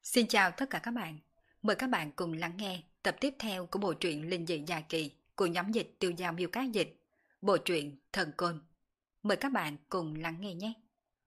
Xin chào tất cả các bạn. Mời các bạn cùng lắng nghe tập tiếp theo của bộ truyện Linh dị dài kỳ của nhóm dịch Tiêu Giao Miêu Cát Dịch, bộ truyện Thần Côn. Mời các bạn cùng lắng nghe nhé.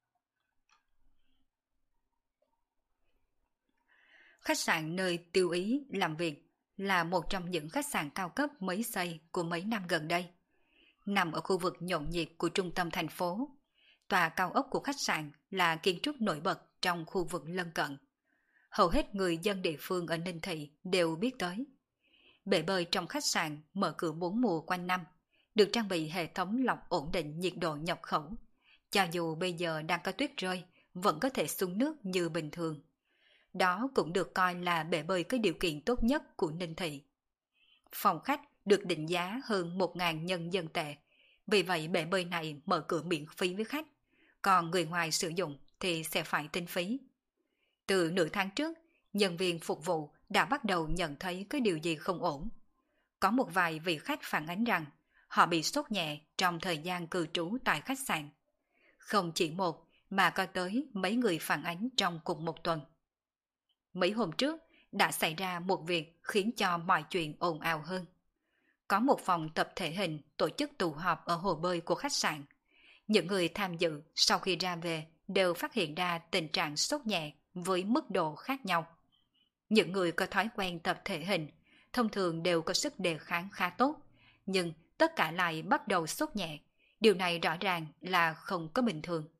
Khách sạn nơi Tiêu Ý làm việc là một trong những khách sạn cao cấp mới xây của mấy năm gần đây. Nằm ở khu vực nhộn nhịp của trung tâm thành phố, tòa cao ốc của khách sạn là kiến trúc nổi bật trong khu vực lân cận. Hầu hết người dân địa phương ở Ninh Thị đều biết tới. Bể bơi trong khách sạn mở cửa 4 mùa quanh năm, được trang bị hệ thống lọc ổn định nhiệt độ nhập khẩu. Cho dù bây giờ đang có tuyết rơi, vẫn có thể xuống nước như bình thường. Đó cũng được coi là bể bơi có điều kiện tốt nhất của Ninh Thị. Phòng khách được định giá hơn 1.000 nhân dân tệ, vì vậy bể bơi này mở cửa miễn phí với khách, còn người ngoài sử dụng thì sẽ phải tính phí. Từ nửa tháng trước, nhân viên phục vụ đã bắt đầu nhận thấy có điều gì không ổn. Có một vài vị khách phản ánh rằng họ bị sốt nhẹ trong thời gian cư trú tại khách sạn. Không chỉ một mà có tới mấy người phản ánh trong cùng một tuần. Mấy hôm trước đã xảy ra một việc khiến cho mọi chuyện ồn ào hơn. Có một phòng tập thể hình tổ chức tụ họp ở hồ bơi của khách sạn. Những người tham dự sau khi ra về đều phát hiện ra tình trạng sốt nhẹ với mức độ khác nhau. Những người có thói quen tập thể hình thông thường đều có sức đề kháng khá tốt, nhưng tất cả lại bắt đầu sốt nhẹ. Điều này rõ ràng là không có bình thường.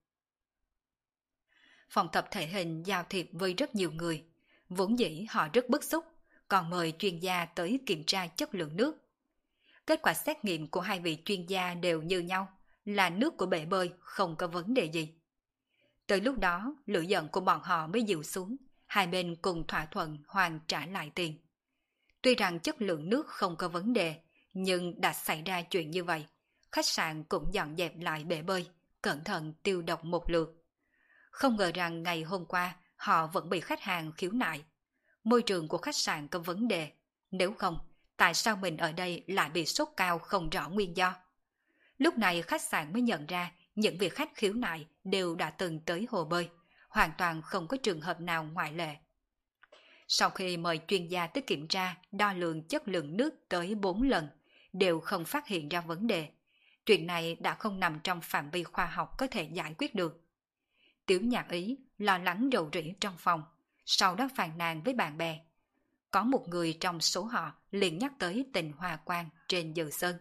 Phòng tập thể hình giao thiệp với rất nhiều người, vốn dĩ họ rất bức xúc, còn mời chuyên gia tới kiểm tra chất lượng nước. Kết quả xét nghiệm của hai vị chuyên gia đều như nhau, là nước của bể bơi không có vấn đề gì. Tới lúc đó, lửa giận của bọn họ mới dịu xuống, hai bên cùng thỏa thuận hoàn trả lại tiền. Tuy rằng chất lượng nước không có vấn đề, nhưng đã xảy ra chuyện như vậy, khách sạn cũng dọn dẹp lại bể bơi, cẩn thận tiêu độc một lượt. Không ngờ rằng ngày hôm qua họ vẫn bị khách hàng khiếu nại. Môi trường của khách sạn có vấn đề, nếu không, tại sao mình ở đây lại bị sốt cao không rõ nguyên do? Lúc này khách sạn mới nhận ra những vị khách khiếu nại đều đã từng tới hồ bơi, hoàn toàn không có trường hợp nào ngoại lệ. Sau khi mời chuyên gia tới kiểm tra, đo lường chất lượng nước tới 4 lần, đều không phát hiện ra vấn đề. Chuyện này đã không nằm trong phạm vi khoa học có thể giải quyết được. Tiểu Nhạc Ý lo lắng rầu rĩ trong phòng, sau đó phàn nàn với bạn bè. Có một người trong số họ liền nhắc tới tình Hoa Quan trên Dự Sơn.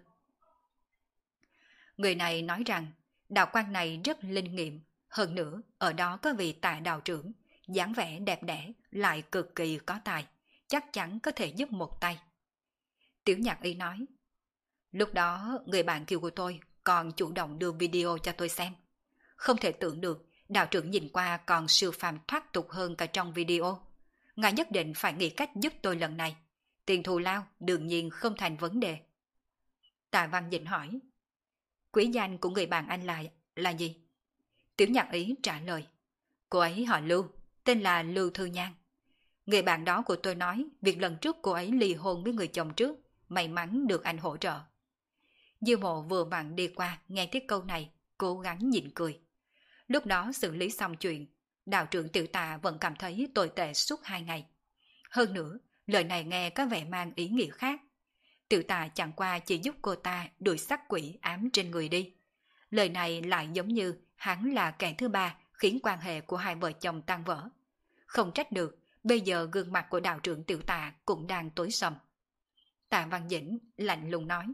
Người này nói rằng đạo quan này rất linh nghiệm, hơn nữa ở đó có vị Tạ đạo trưởng, dáng vẻ đẹp đẽ lại cực kỳ có tài, chắc chắn có thể giúp một tay. Tiểu Nhạc Y nói, lúc đó người bạn kiều của tôi còn chủ động đưa video cho tôi xem. Không thể tưởng được đạo trưởng nhìn qua còn siêu phàm thoát tục hơn cả trong video. Ngài nhất định phải nghĩ cách giúp tôi lần này. Tiền thù lao đương nhiên không thành vấn đề. Tạ Văn Dĩnh hỏi, quý danh của người bạn anh là gì? Tiểu Nhạc Ý trả lời, cô ấy họ Lưu, tên là Lưu Thư Nhan. Người bạn đó của tôi nói việc lần trước cô ấy ly hôn với người chồng trước, may mắn được anh hỗ trợ. Diêu Mộ vừa vặn đi qua nghe thấy câu này, cố gắng nhịn cười. Lúc đó xử lý xong chuyện, đạo trưởng Tiểu Tạ vẫn cảm thấy tồi tệ suốt 2 ngày. Hơn nữa, lời này nghe có vẻ mang ý nghĩa khác. Tiểu Tạ chẳng qua chỉ giúp cô ta đuổi sát quỷ ám trên người đi. Lời này lại giống như hắn là kẻ thứ ba khiến quan hệ của hai vợ chồng tan vỡ. Không trách được, bây giờ gương mặt của đạo trưởng Tiểu Tạ cũng đang tối sầm. Tạ Văn Dĩnh lạnh lùng nói,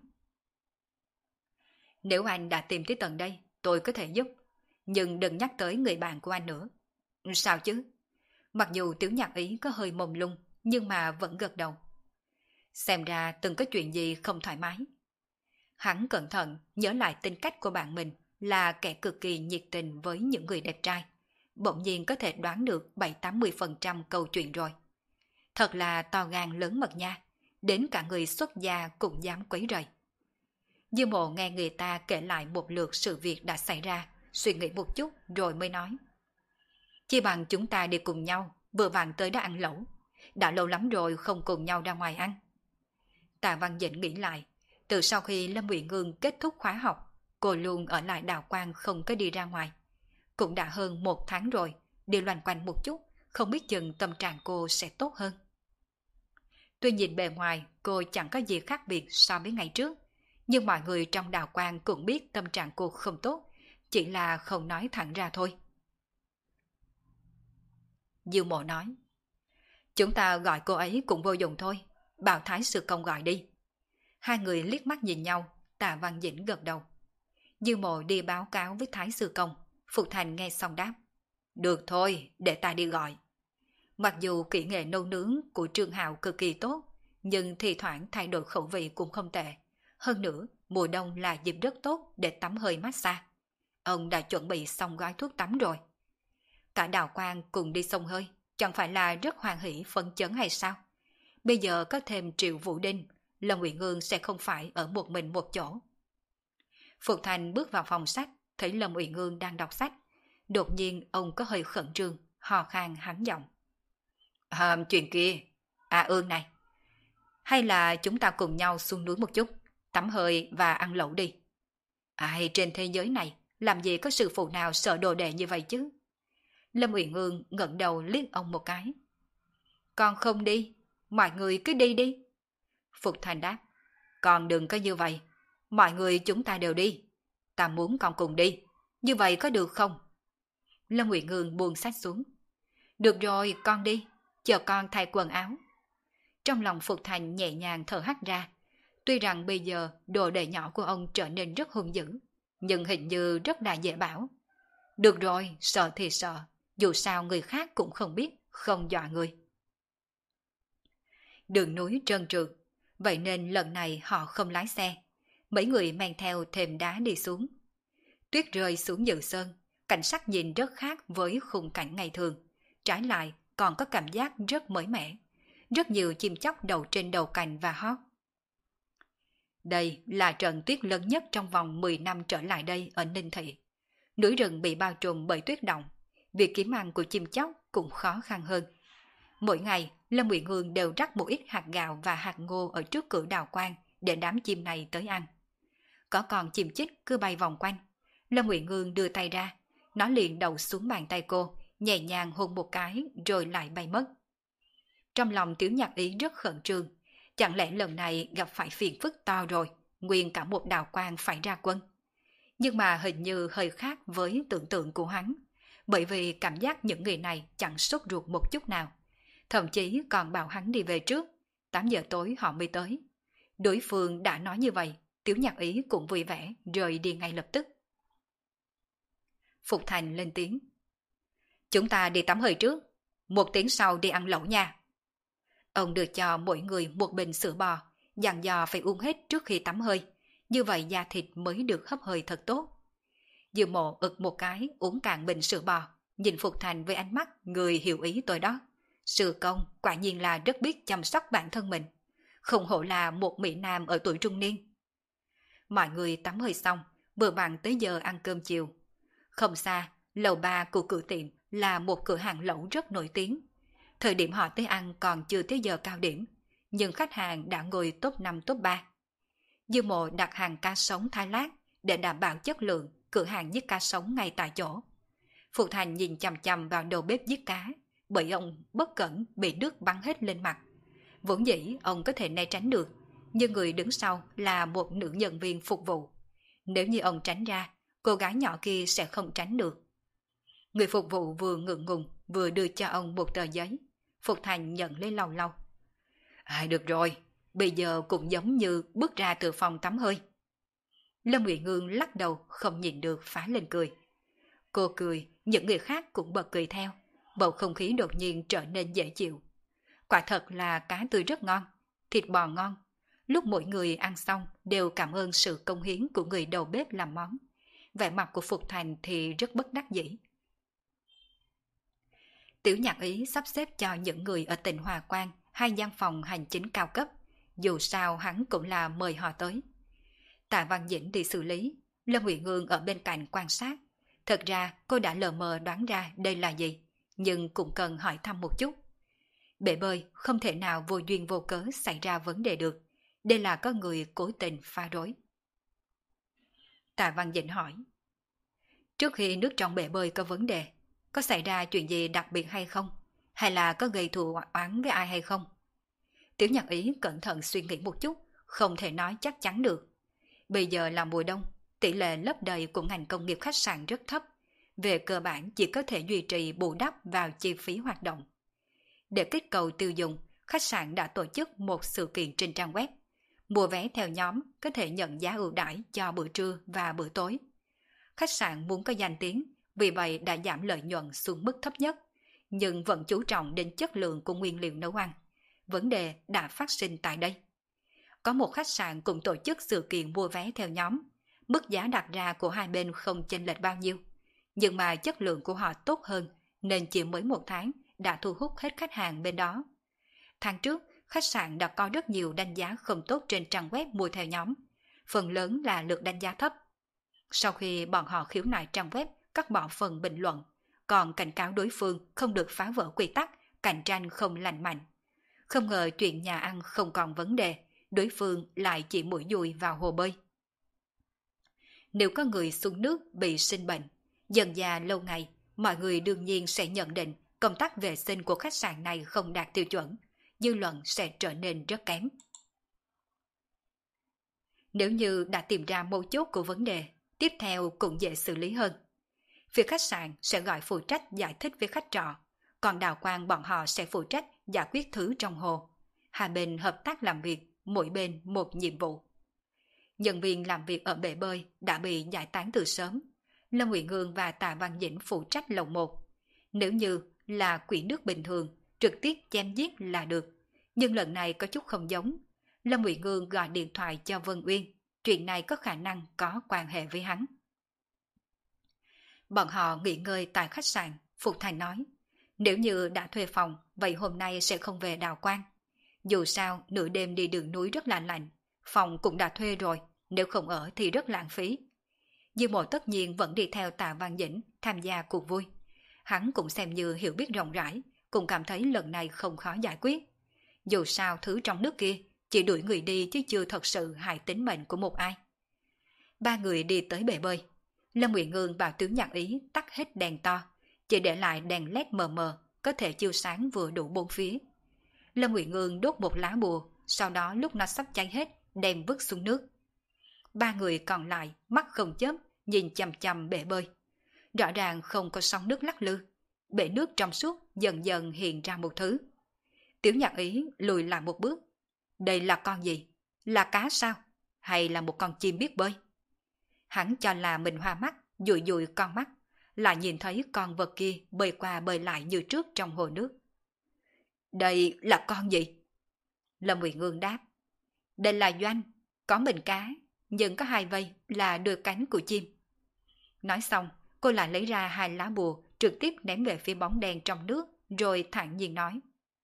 nếu anh đã tìm tới tận đây, tôi có thể giúp, nhưng đừng nhắc tới người bạn của anh nữa. Sao chứ? Mặc dù Tiểu Nhạc Ý có hơi mông lung, nhưng mà vẫn gật đầu. Xem ra từng có chuyện gì không thoải mái. Hắn cẩn thận nhớ lại tính cách của bạn mình là kẻ cực kỳ nhiệt tình với những người đẹp trai. Bỗng nhiên có thể đoán được 7-80% câu chuyện rồi. Thật là to gan lớn mật nha, đến cả người xuất gia cũng dám quấy rầy. Dư Mộ nghe người ta kể lại một lượt sự việc đã xảy ra, suy nghĩ một chút rồi mới nói. Chi bằng chúng ta đi cùng nhau, vừa vặn tới đã ăn lẩu. Đã lâu lắm rồi không cùng nhau ra ngoài ăn. Tạ Văn Dĩnh nghĩ lại, từ sau khi Lâm Uyển Ngương kết thúc khóa học, cô luôn ở lại đạo quan không có đi ra ngoài. Cũng đã hơn 1 tháng rồi, đi loanh quanh một chút, không biết chừng tâm trạng cô sẽ tốt hơn. Tuy nhìn bề ngoài cô chẳng có gì khác biệt so với ngày trước, nhưng mọi người trong đào quang cũng biết tâm trạng cô không tốt, chỉ là không nói thẳng ra thôi. Diêu Mộ nói, chúng ta gọi cô ấy cũng vô dụng thôi, bảo Thái Sư Công gọi đi. Hai người liếc mắt nhìn nhau, Tạ Văn Dĩnh gật đầu. Diêu Mộ đi báo cáo với Thái Sư Công, Phục Thành nghe xong đáp, được thôi, để ta đi gọi. Mặc dù kỹ nghệ nấu nướng của Trương Hạo cực kỳ tốt, nhưng thi thoảng thay đổi khẩu vị cũng không tệ. Hơn nữa, mùa đông là dịp rất tốt để tắm hơi massage. Ông đã chuẩn bị xong gói thuốc tắm rồi. Cả Đào Quang cùng đi xông hơi, chẳng phải là rất hoan hỷ phấn chấn hay sao? Bây giờ có thêm Triệu Vũ Đinh, Lâm Uyển Ương sẽ không phải ở một mình một chỗ. Phục Thành bước vào phòng sách, thấy Lâm Uyển Ương đang đọc sách. Đột nhiên ông có hơi khẩn trương, hò khan hắn giọng. Chuyện kia, Ương này, hay là chúng ta cùng nhau xuống núi một chút, tắm hơi và ăn lẩu đi. Ai trên thế giới này, làm gì có sự phụ nào sợ đồ đệ như vậy chứ? Lâm Uyển Ương ngẩng đầu liếc ông một cái. Con không đi, mọi người cứ đi đi. Phục Thành đáp, con đừng có như vậy, mọi người chúng ta đều đi. Ta muốn con cùng đi, như vậy có được không? Lâm Uyển Ương buông sách xuống. Được rồi, con đi, chờ con thay quần áo. Trong lòng Phục Thành nhẹ nhàng thở hắt ra. Tuy rằng bây giờ đồ đệ nhỏ của ông trở nên rất hung dữ, nhưng hình như rất là dễ bảo. Được rồi, sợ thì sợ, dù sao người khác cũng không biết, không dọa người. Đường núi trơn trượt, vậy nên lần này họ không lái xe. Mấy người mang theo thềm đá đi xuống. Tuyết rơi xuống Dự Sơn, cảnh sắc nhìn rất khác với khung cảnh ngày thường. Trái lại, còn có cảm giác rất mới mẻ. Rất nhiều chim chóc đậu trên đầu cành và hót. Đây là trận tuyết lớn nhất trong vòng 10 năm trở lại đây ở Ninh Thị. Núi rừng bị bao trùm bởi tuyết động, việc kiếm ăn của chim chóc cũng khó khăn hơn. Mỗi ngày, Lâm Uyển Ương đều rắc một ít hạt gạo và hạt ngô ở trước cửa Đào Quang để đám chim này tới ăn. Có con chim chích cứ bay vòng quanh. Lâm Uyển Ương đưa tay ra, nó liền đầu xuống bàn tay cô, nhẹ nhàng hôn một cái rồi lại bay mất. Trong lòng Tiểu Nhạc Ý rất khẩn trương, chẳng lẽ lần này gặp phải phiền phức to rồi, nguyên cả một Đào Quang phải ra quân. Nhưng mà hình như hơi khác với tưởng tượng của hắn, bởi vì cảm giác những người này chẳng sốt ruột một chút nào. Thậm chí còn bảo hắn đi về trước, 8 giờ tối họ mới tới. Đối phương đã nói như vậy, Tiểu Nhạc Ý cũng vui vẻ rời đi ngay lập tức. Phục Thành lên tiếng. Chúng ta đi tắm hơi trước, 1 tiếng sau đi ăn lẩu nha. Ông đưa cho mỗi người một bình sữa bò, dặn dò phải uống hết trước khi tắm hơi, như vậy da thịt mới được hấp hơi thật tốt. Dư Mộ ực một cái uống cạn bình sữa bò, nhìn Phục Thành với ánh mắt người hiểu ý tôi đó. Sư công quả nhiên là rất biết chăm sóc bản thân mình, không hổ là một mỹ nam ở tuổi trung niên. Mọi người tắm hơi xong, vừa vặn tới giờ ăn cơm chiều. Không xa, lầu 3 của cửa tiệm là một cửa hàng lẩu rất nổi tiếng. Thời điểm họ tới ăn còn chưa tới giờ cao điểm, nhưng khách hàng đã ngồi top 5 top 3. Dư Mộ đặt hàng cá sống thái lát để đảm bảo chất lượng, cửa hàng giết cá sống ngay tại chỗ. Phụ Thành nhìn chằm chằm vào đầu bếp giết cá, bởi ông bất cẩn bị nước bắn hết lên mặt. Vốn dĩ ông có thể né tránh được, nhưng người đứng sau là một nữ nhân viên phục vụ. Nếu như ông tránh ra, cô gái nhỏ kia sẽ không tránh được. Người phục vụ vừa ngượng ngùng vừa đưa cho ông một tờ giấy. Phục Thành nhận lấy lau lau. Được rồi, bây giờ cũng giống như bước ra từ phòng tắm hơi. Lâm Uyển Ương lắc đầu không nhìn được phá lên cười. Cô cười, những người khác cũng bật cười theo. Bầu không khí đột nhiên trở nên dễ chịu. Quả thật là cá tươi rất ngon, thịt bò ngon. Lúc mỗi người ăn xong đều cảm ơn sự công hiến của người đầu bếp làm món. Vẻ mặt của Phục Thành thì rất bất đắc dĩ. Tiểu Nhạc Ý sắp xếp cho những người ở tỉnh Hòa Quang 2 gian phòng hành chính cao cấp, dù sao hắn cũng là mời họ tới. Tạ Văn Dĩnh đi xử lý, Lâm Uyển Ương ở bên cạnh quan sát. Thật ra cô đã lờ mờ đoán ra đây là gì, nhưng cũng cần hỏi thăm một chút. Bể bơi không thể nào vô duyên vô cớ xảy ra vấn đề được, đây là có người cố tình phá rối. Tạ Văn Dĩnh hỏi. Trước khi nước trong bể bơi có vấn đề, có xảy ra chuyện gì đặc biệt hay không? hay là có gây thù oán với ai hay không? Tiểu Nhạc Ý cẩn thận suy nghĩ một chút, không thể nói chắc chắn được. Bây giờ là mùa đông, tỷ lệ lấp đầy của ngành công nghiệp khách sạn rất thấp. Về cơ bản chỉ có thể duy trì bù đắp vào chi phí hoạt động. Để kích cầu tiêu dùng, khách sạn đã tổ chức một sự kiện trên trang web. Mua vé theo nhóm có thể nhận giá ưu đãi cho bữa trưa và bữa tối. Khách sạn muốn có danh tiếng, vì vậy đã giảm lợi nhuận xuống mức thấp nhất, nhưng vẫn chú trọng đến chất lượng của nguyên liệu nấu ăn. Vấn đề đã phát sinh tại đây. Có một khách sạn cũng tổ chức sự kiện mua vé theo nhóm. Mức giá đặt ra của hai bên không chênh lệch bao nhiêu. Nhưng mà chất lượng của họ tốt hơn, nên chỉ mới một tháng đã thu hút hết khách hàng bên đó. Tháng trước, khách sạn đã có rất nhiều đánh giá không tốt trên trang web mua theo nhóm. Phần lớn là lượt đánh giá thấp. Sau khi bọn họ khiếu nại trang web cắt bỏ phần bình luận, còn cảnh cáo đối phương không được phá vỡ quy tắc, cạnh tranh không lành mạnh. Không ngờ chuyện nhà ăn không còn vấn đề, đối phương lại chỉ mũi dùi vào hồ bơi. Nếu có người xuống nước bị sinh bệnh, dần dà lâu ngày, mọi người đương nhiên sẽ nhận định công tác vệ sinh của khách sạn này không đạt tiêu chuẩn, dư luận sẽ trở nên rất kém. Nếu như đã tìm ra mấu chốt của vấn đề, tiếp theo cũng dễ xử lý hơn. Phía khách sạn sẽ gọi phụ trách giải thích với khách trọ, còn đào quang bọn họ sẽ phụ trách giải quyết thứ trong hồ. Hai bên hợp tác làm việc, mỗi bên một nhiệm vụ. Nhân viên làm việc ở bể bơi đã bị giải tán từ sớm. Lâm Ngụy Ngương và Tạ Văn Dĩnh phụ trách lầu 1. Nếu như là quỹ nước bình thường, trực tiếp chém giết là được. Nhưng lần này có chút không giống. Lâm Ngụy Ngương gọi điện thoại cho Vân Uyên. Chuyện này có khả năng có quan hệ với hắn. Bọn họ nghỉ ngơi tại khách sạn. Phục Thành nói, nếu như đã thuê phòng, vậy hôm nay sẽ không về Đào Quang. Dù sao, nửa đêm đi đường núi rất là lạnh. Phòng cũng đã thuê rồi, nếu không ở thì rất lãng phí. Dư Mộ tất nhiên vẫn đi theo Tạ Văn Dĩnh tham gia cuộc vui. Hắn cũng xem như hiểu biết rộng rãi, cũng cảm thấy lần này không khó giải quyết. Dù sao thứ trong nước kia chỉ đuổi người đi chứ chưa thật sự hại tính mệnh của một ai. Ba người đi tới bể bơi. Lâm Ngụy Ngương bảo Tiểu Nhạc Ý tắt hết đèn to, chỉ để lại đèn led mờ mờ, có thể chiếu sáng vừa đủ bốn phía. Lâm Ngụy Ngương đốt một lá bùa, sau đó lúc nó sắp cháy hết, đem vứt xuống nước. Ba người còn lại mắt không chớp nhìn chằm chằm bể bơi. Rõ ràng không có sóng nước lắc lư. Bể nước trong suốt dần dần hiện ra một thứ. Tiểu Nhạc Ý lùi lại một bước. Đây là con gì? Là cá sao? Hay là một con chim biết bơi? Hắn cho là mình hoa mắt, dụi dụi con mắt, lại nhìn thấy con vật kia bơi qua bơi lại như trước trong hồ nước. Đây là con gì? Lâm Ngụy Ngương đáp. Đây là doanh, có mình cá, nhưng có hai vây là đôi cánh của chim. Nói xong, cô lại lấy ra hai lá bùa trực tiếp ném về phía bóng đen trong nước, rồi thản nhiên nói.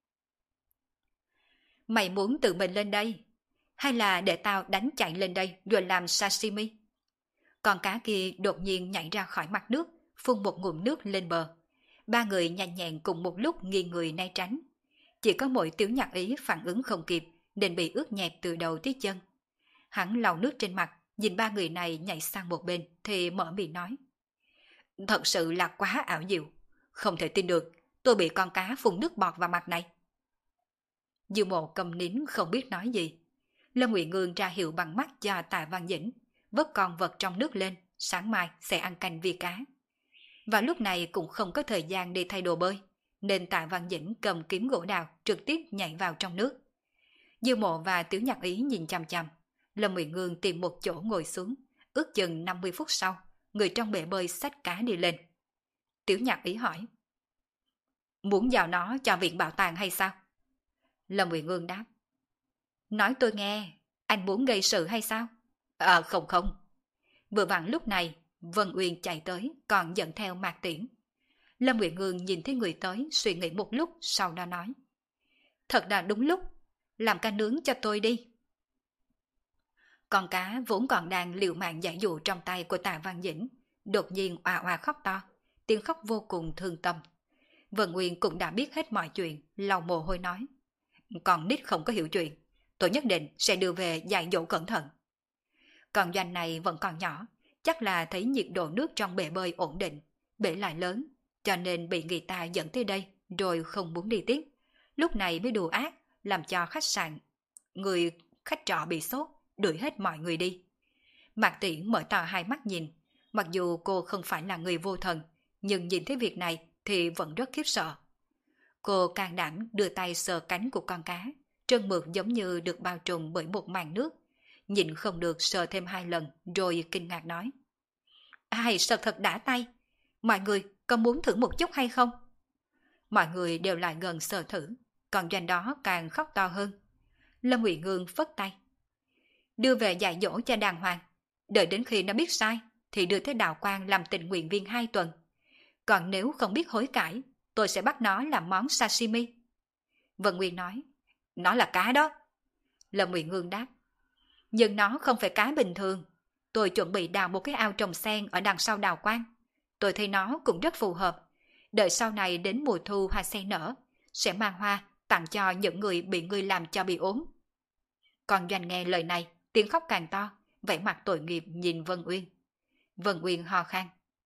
Mày muốn tự mình lên đây, hay là để tao đánh chạy lên đây rồi làm sashimi? Con cá kia đột nhiên nhảy ra khỏi mặt nước, phun một ngụm nước lên bờ. Ba người nhanh nhẹn cùng một lúc nghiêng người né tránh. Chỉ có mỗi Tiểu Nhạc Ý phản ứng không kịp, nên bị ướt nhẹp từ đầu tới chân. Hắn lau nước trên mặt, nhìn ba người này nhảy sang một bên thì mở miệng nói. Thật sự là quá ảo diệu, không thể tin được, tôi bị con cá phun nước bọt vào mặt này. Dư Mộ cầm nín không biết nói gì. Lâm Ngụy Ngương ra hiệu bằng mắt cho Tạ Văn Dĩnh, vớt con vật trong nước lên, sáng mai sẽ ăn canh vi cá. Và lúc này cũng không có thời gian đi thay đồ bơi, nên Tạ Văn Dĩnh cầm kiếm gỗ đào trực tiếp nhảy vào trong nước. Dư Mộ và Tiểu Nhạc Ý nhìn chằm chằm. Lâm Ngụy Ngương tìm một chỗ ngồi xuống, ước chừng 50 phút sau, người trong bể bơi xách cá đi lên. Tiểu Nhạc Ý hỏi. Muốn giao nó cho viện bảo tàng hay sao? Lâm Ngụy Ngương đáp. Nói tôi nghe, anh muốn gây sự hay sao? Không không. Vừa vặn lúc này, Vân Uyên chạy tới, còn dẫn theo Mạc Tiễn. Lâm Ngụy Ngương nhìn thấy người tới, suy nghĩ một lúc, sau đó nói. Thật là đúng lúc, làm cá nướng cho tôi đi. Con cá vốn còn đang liều mạng giải dụ trong tay của Tạ Văn Dĩnh, đột nhiên oà oà khóc to, tiếng khóc vô cùng thương tâm. Vân Uyên cũng đã biết hết mọi chuyện, lau mồ hôi nói. Con nít không có hiểu chuyện, tôi nhất định sẽ đưa về dạy dỗ cẩn thận. Còn Doanh này vẫn còn nhỏ, chắc là thấy nhiệt độ nước trong bể bơi ổn định, bể lại lớn, cho nên bị người ta dẫn tới đây rồi không muốn đi tiếp. Lúc này mới đùa ác, làm cho người khách trọ bị sốt, đuổi hết mọi người đi. Mạc Tiễn mở to hai mắt nhìn, mặc dù cô không phải là người vô thần, nhưng nhìn thấy việc này thì vẫn rất khiếp sợ. Cô can đảm đưa tay sờ cánh của con cá, trơn mượt giống như được bao trùm bởi một màn nước. Nhịn không được sờ thêm 2 lần rồi kinh ngạc nói. Ai sờ thật đã tay, mọi người có muốn thử một chút hay không? Mọi người đều lại gần sờ thử, còn Doanh đó càng khóc to hơn. Lâm Ngụy Ngương phất tay. Đưa về dạy dỗ cho đàng hoàng, đợi đến khi nó biết sai thì đưa tới đạo quan làm tình nguyện viên 2 tuần. Còn nếu không biết hối cải, tôi sẽ bắt nó làm món sashimi. Vân Nguyên nói, nó là cá đó. Lâm Ngụy Ngương đáp, nhưng nó không phải cá bình thường. Tôi chuẩn bị đào một cái ao trồng sen ở đằng sau đạo quan. Tôi thấy nó cũng rất phù hợp. Đợi sau này đến mùa thu hoa sen nở, sẽ mang hoa tặng cho những người bị ngươi làm cho bị ốm. Còn Doanh nghe lời này, tiếng khóc càng to, vẻ mặt tội nghiệp nhìn Vân Uyên. Vân Uyên ho khan.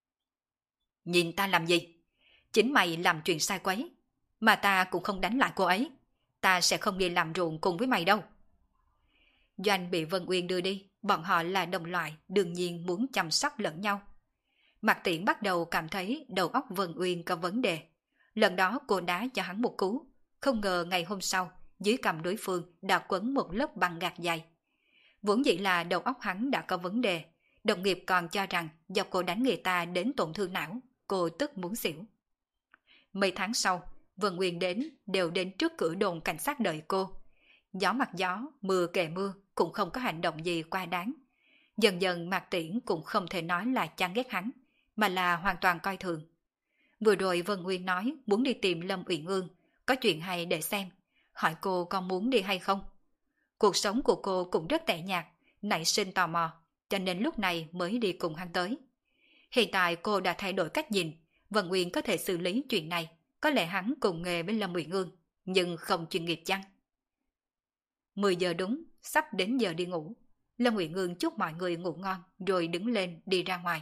Nhìn ta làm gì? Chính mày làm chuyện sai quấy, mà ta cũng không đánh lại cô ấy. Ta sẽ không đi làm ruộng cùng với mày đâu. Doanh bị Vân Uyên đưa đi, bọn họ là đồng loại, đương nhiên muốn chăm sóc lẫn nhau. Mạc Tiễn bắt đầu cảm thấy đầu óc Vân Uyên có vấn đề. Lần đó cô đá cho hắn một cú, không ngờ ngày hôm sau, dưới cằm đối phương đã quấn một lớp băng gạc dày. Vốn dĩ là đầu óc hắn đã có vấn đề, đồng nghiệp còn cho rằng do cô đánh người ta đến tổn thương não, cô tức muốn xỉu. Mấy tháng sau, Vân Uyên đều đến trước cửa đồn cảnh sát đợi cô. Gió mặt gió, mưa kề mưa, cũng không có hành động gì quá đáng. Dần dần Mạc Tiễn cũng không thể nói là chán ghét hắn, mà là hoàn toàn coi thường. Vừa rồi Vân Uyên nói muốn đi tìm Lâm Uyển Ương, có chuyện hay để xem, hỏi cô có muốn đi hay không. Cuộc sống của cô cũng rất tẻ nhạt, nảy sinh tò mò, cho nên lúc này mới đi cùng hắn tới. Hiện tại cô đã thay đổi cách nhìn, Vân Uyên có thể xử lý chuyện này, có lẽ hắn cùng nghề với Lâm Uyển Ương, nhưng không chuyên nghiệp chăng? 10 giờ đúng, sắp đến giờ đi ngủ. Lâm Uyển Ương chúc mọi người ngủ ngon rồi đứng lên đi ra ngoài.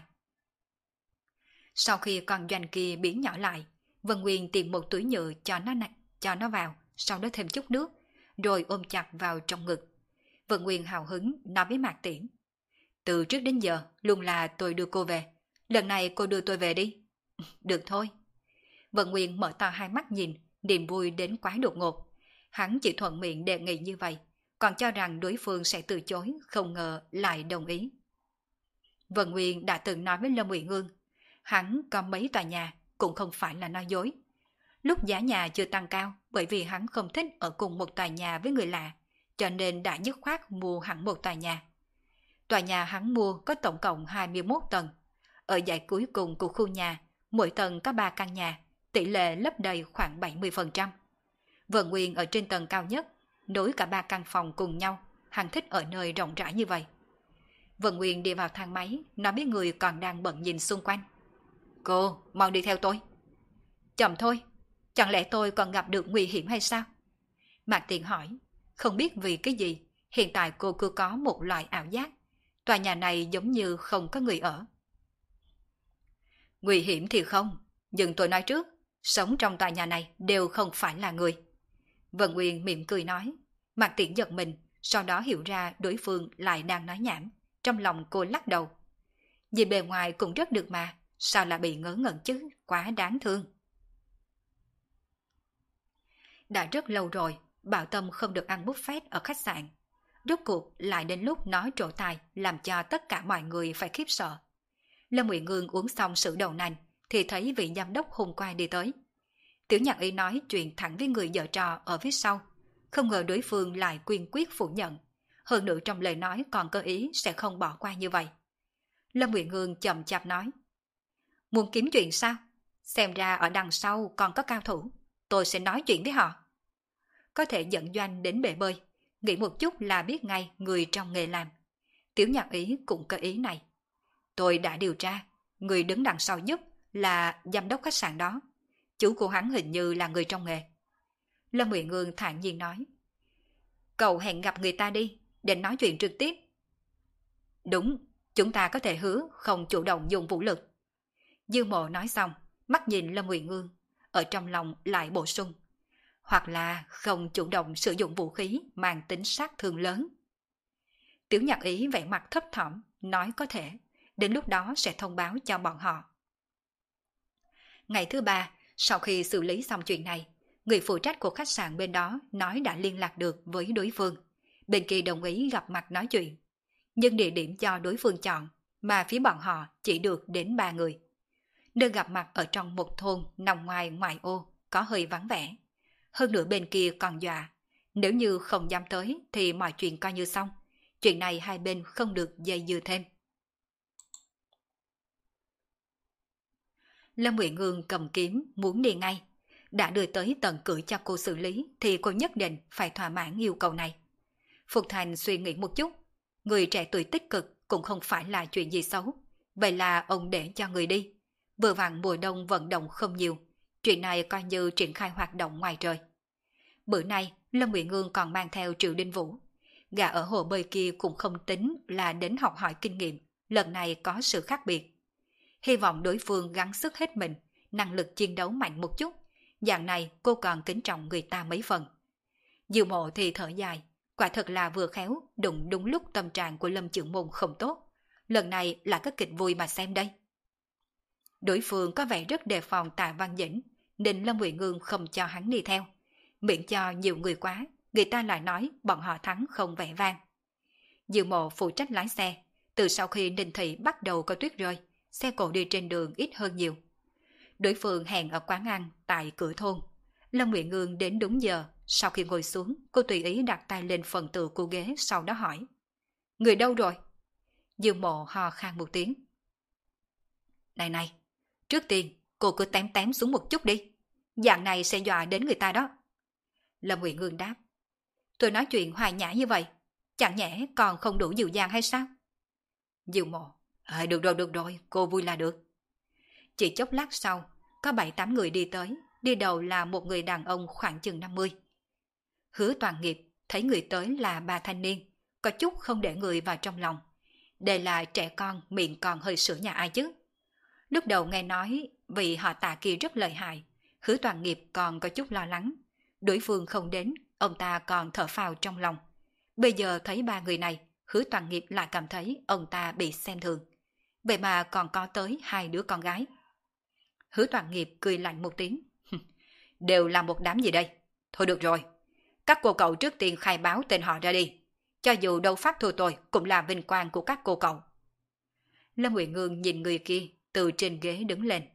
Sau khi con Doanh kia biến nhỏ lại, Vân Nguyên tìm một túi nhựa cho nó vào, sau đó thêm chút nước, rồi ôm chặt vào trong ngực. Vân Nguyên hào hứng nói với Mạc Tiễn. Từ trước đến giờ, luôn là tôi đưa cô về. Lần này cô đưa tôi về đi. Được thôi. Vân Nguyên mở to hai mắt nhìn, niềm vui đến quá đột ngột. Hắn chỉ thuận miệng đề nghị như vậy, còn cho rằng đối phương sẽ từ chối, không ngờ lại đồng ý. Vân Nguyên đã từng nói với Lâm Uyển Ương, hắn có mấy tòa nhà cũng không phải là nói dối. Lúc giá nhà chưa tăng cao, bởi vì hắn không thích ở cùng một tòa nhà với người lạ, cho nên đã dứt khoát mua hẳn một tòa nhà. Tòa nhà hắn mua có tổng cộng 21 tầng. Ở dãy cuối cùng của khu nhà, mỗi tầng có 3 căn nhà, tỷ lệ lấp đầy khoảng 70%. Vân Nguyên ở trên tầng cao nhất, nối cả 3 căn phòng cùng nhau, hắn thích ở nơi rộng rãi như vậy. Vân Nguyên đi vào thang máy, nói với người còn đang bận nhìn xung quanh. Cô, mau đi theo tôi. Chậm thôi, chẳng lẽ tôi còn gặp được nguy hiểm hay sao? Mạc Tiện hỏi, không biết vì cái gì, hiện tại cô cứ có một loại ảo giác. Tòa nhà này giống như không có người ở. Nguy hiểm thì không, nhưng tôi nói trước, sống trong tòa nhà này đều không phải là người. Vân Nguyên mỉm cười nói. Mạc Tiễn giật mình, sau đó hiểu ra đối phương lại đang nói nhảm. Trong lòng cô lắc đầu. Vì bề ngoài cũng rất được mà, sao lại bị ngớ ngẩn chứ, quá đáng thương. Đã rất lâu rồi, Bảo Tâm không được ăn buffet ở khách sạn. Rốt cuộc lại đến lúc nói trổ tài làm cho tất cả mọi người phải khiếp sợ. Lâm Uyển Ương uống xong sữa đậu nành thì thấy vị giám đốc hôm qua đi tới. Tiểu Nhạc Y nói chuyện thẳng với người vợ trò ở phía sau. Không ngờ đối phương lại quyên quyết phủ nhận. Hơn nữa trong lời nói còn có ý sẽ không bỏ qua như vậy. Lâm Uyển Ương chậm chạp nói. Muốn kiếm chuyện sao? Xem ra ở đằng sau còn có cao thủ. Tôi sẽ nói chuyện với họ. Có thể dẫn Doanh đến bể bơi. Nghĩ một chút là biết ngay người trong nghề làm. Tiểu Nhạc Ý cũng có ý này. Tôi đã điều tra. Người đứng đằng sau giúp là giám đốc khách sạn đó. Chú của hắn hình như là người trong nghề. Lâm Uyển Ương thản nhiên nói. Cậu hẹn gặp người ta đi, để nói chuyện trực tiếp. Đúng, chúng ta có thể hứa không chủ động dùng vũ lực. Dư Mộ nói xong, mắt nhìn Lâm Uyển Ương. ở trong lòng lại bổ sung. Hoặc là không chủ động sử dụng vũ khí mang tính sát thương lớn. Tiểu Nhạc Ý vẻ mặt thấp thỏm, nói có thể, đến lúc đó sẽ thông báo cho bọn họ. Ngày thứ 3, sau khi xử lý xong chuyện này, người phụ trách của khách sạn bên đó nói đã liên lạc được với đối phương. Bên kia đồng ý gặp mặt nói chuyện. Nhưng địa điểm do đối phương chọn, mà phía bọn họ chỉ được đến 3 người. Nơi gặp mặt ở trong một thôn nằm ngoài ngoại ô, có hơi vắng vẻ. Hơn nữa bên kia còn dọa, nếu như không dám tới thì mọi chuyện coi như xong. Chuyện này hai bên không được dây dưa thêm. Lâm Uyển Ngương cầm kiếm muốn đi ngay. Đã đưa tới tận cửa cho cô xử lý thì cô nhất định phải thỏa mãn yêu cầu này. Phục Thành suy nghĩ một chút. Người trẻ tuổi tích cực cũng không phải là chuyện gì xấu. Vậy là ông để cho người đi. Vừa vặn mùa đông vận động không nhiều. Chuyện này coi như triển khai hoạt động ngoài trời. Bữa nay Lâm Uyển Ngương còn mang theo Triệu Đinh Vũ. Gã ở hồ bơi kia cũng không tính là đến học hỏi kinh nghiệm. Lần này có sự khác biệt. Hy vọng đối phương gắng sức hết mình, năng lực chiến đấu mạnh một chút. Dạng này cô còn kính trọng người ta mấy phần. Diệu Mộ thì thở dài, quả thật là vừa khéo, đúng lúc tâm trạng của Lâm Trưởng Môn không tốt. Lần này là cái kịch vui mà xem đây. Đối phương có vẻ rất đề phòng Tạ Văn Dĩnh, nên Lâm Uyển Ngương không cho hắn đi theo. Miễn cho nhiều người quá, người ta lại nói bọn họ thắng không vẻ vang. Diệu Mộ phụ trách lái xe, từ sau khi Ninh Thị bắt đầu có tuyết rơi, xe cộ đi trên đường ít hơn nhiều. Đối phương hẹn ở quán ăn tại cửa thôn. Lâm Uyển Ngương đến đúng giờ, sau khi ngồi xuống, cô tùy ý đặt tay lên phần tựa của ghế, sau đó hỏi. Người đâu rồi? Diệu Mộ ho khan một tiếng. Này, trước tiên cô cứ tém xuống một chút đi. Dạng này sẽ dọa đến người ta đó. Lâm Uyển Ngương đáp. Tôi nói chuyện hòa nhã như vậy, chẳng nhẽ còn không đủ dịu dàng hay sao? Diệu Mộ. Được rồi, cô vui là được. Chỉ chốc lát sau, có 7-8 người đi tới, đi đầu là một người đàn ông khoảng chừng 50. Hứa Toàn Nghiệp thấy người tới là ba thanh niên, có chút không để người vào trong lòng. Đây là trẻ con miệng còn hơi sữa nhà ai chứ. Lúc đầu nghe nói vì họ Tạ kia rất lợi hại, Hứa Toàn Nghiệp còn có chút lo lắng. Đối phương không đến, ông ta còn thở phào trong lòng. Bây giờ thấy ba người này, Hứa Toàn Nghiệp lại cảm thấy ông ta bị xem thường. Vậy mà còn có tới 2 đứa con gái. Hứa Toàn Nghiệp cười lạnh một tiếng. Đều là một đám gì đây? Thôi được rồi. Các cô cậu trước tiên khai báo tên họ ra đi. Cho dù đấu pháp thua tôi cũng là vinh quang của các cô cậu. Lâm Uyển Ngương nhìn người kia từ trên ghế đứng lên.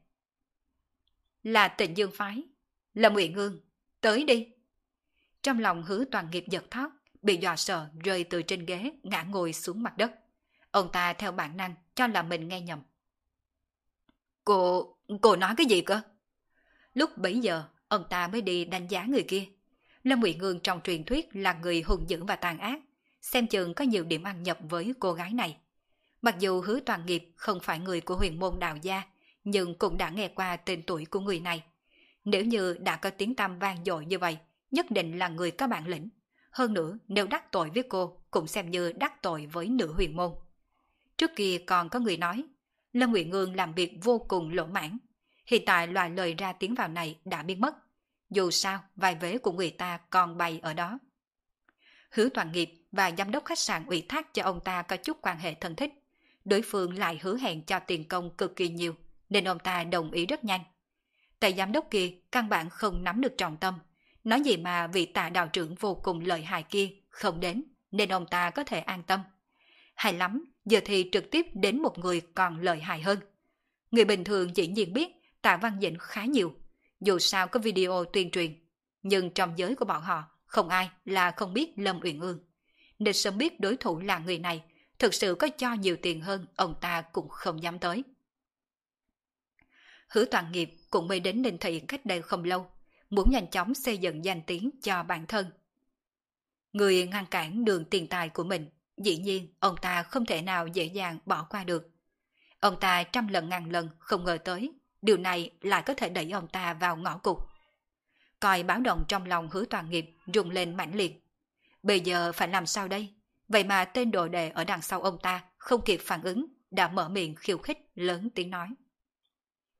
Là Tịnh Dương phái. Lâm Uyển Ngương, tới đi. Trong lòng Hứa Toàn Nghiệp giật thót, bị dọa sợ rơi từ trên ghế ngã ngồi xuống mặt đất. Ông ta theo bản năng cho là mình nghe nhầm. Cô nói cái gì cơ? Lúc bấy giờ, ông ta mới đi đánh giá người kia. Lâm Uyển Ngương trong truyền thuyết là người hung dữ và tàn ác, xem chừng có nhiều điểm ăn nhập với cô gái này. Mặc dù Hứa Toàn Nghiệp không phải người của huyền môn đạo gia, nhưng cũng đã nghe qua tên tuổi của người này. Nếu như đã có tiếng tăm vang dội như vậy, nhất định là người có bản lĩnh. Hơn nữa, nếu đắc tội với cô, cũng xem như đắc tội với nữ huyền môn. Trước kia còn có người nói, Lâm Uyển Ngương làm việc vô cùng lỗ mãn. Hiện tại loại lời ra tiếng vào này đã biến mất. Dù sao, vài vế của người ta còn bày ở đó. Hứa Toàn Nghiệp và giám đốc khách sạn ủy thác cho ông ta có chút quan hệ thân thích. Đối phương lại hứa hẹn cho tiền công cực kỳ nhiều, nên ông ta đồng ý rất nhanh. Tại giám đốc kia căn bản không nắm được trọng tâm. Nói gì mà vị Tạ đạo trưởng vô cùng lợi hại kia không đến, nên ông ta có thể an tâm. Hay lắm, giờ thì trực tiếp đến một người còn lợi hại hơn. Người bình thường dĩ nhiên biết Tạ Văn Dĩnh khá nhiều, dù sao có video tuyên truyền. Nhưng trong giới của bọn họ, không ai là không biết Lâm Uyển Ngương. Nên sớm biết đối thủ là người này, thực sự có cho nhiều tiền hơn, ông ta cũng không dám tới. Hứa Toàn Nghiệp cũng mới đến Ninh Thị cách đây không lâu, muốn nhanh chóng xây dựng danh tiếng cho bản thân. Người ngăn cản đường tiền tài của mình, dĩ nhiên ông ta không thể nào dễ dàng bỏ qua được. Ông ta trăm lần ngàn lần không ngờ tới, điều này lại có thể đẩy ông ta vào ngõ cụt. Coi báo động trong lòng Hứa Toàn Nghiệp rung lên mãnh liệt. Bây giờ phải làm sao đây? Vậy mà tên đồ đệ ở đằng sau ông ta không kịp phản ứng, đã mở miệng khiêu khích lớn tiếng nói.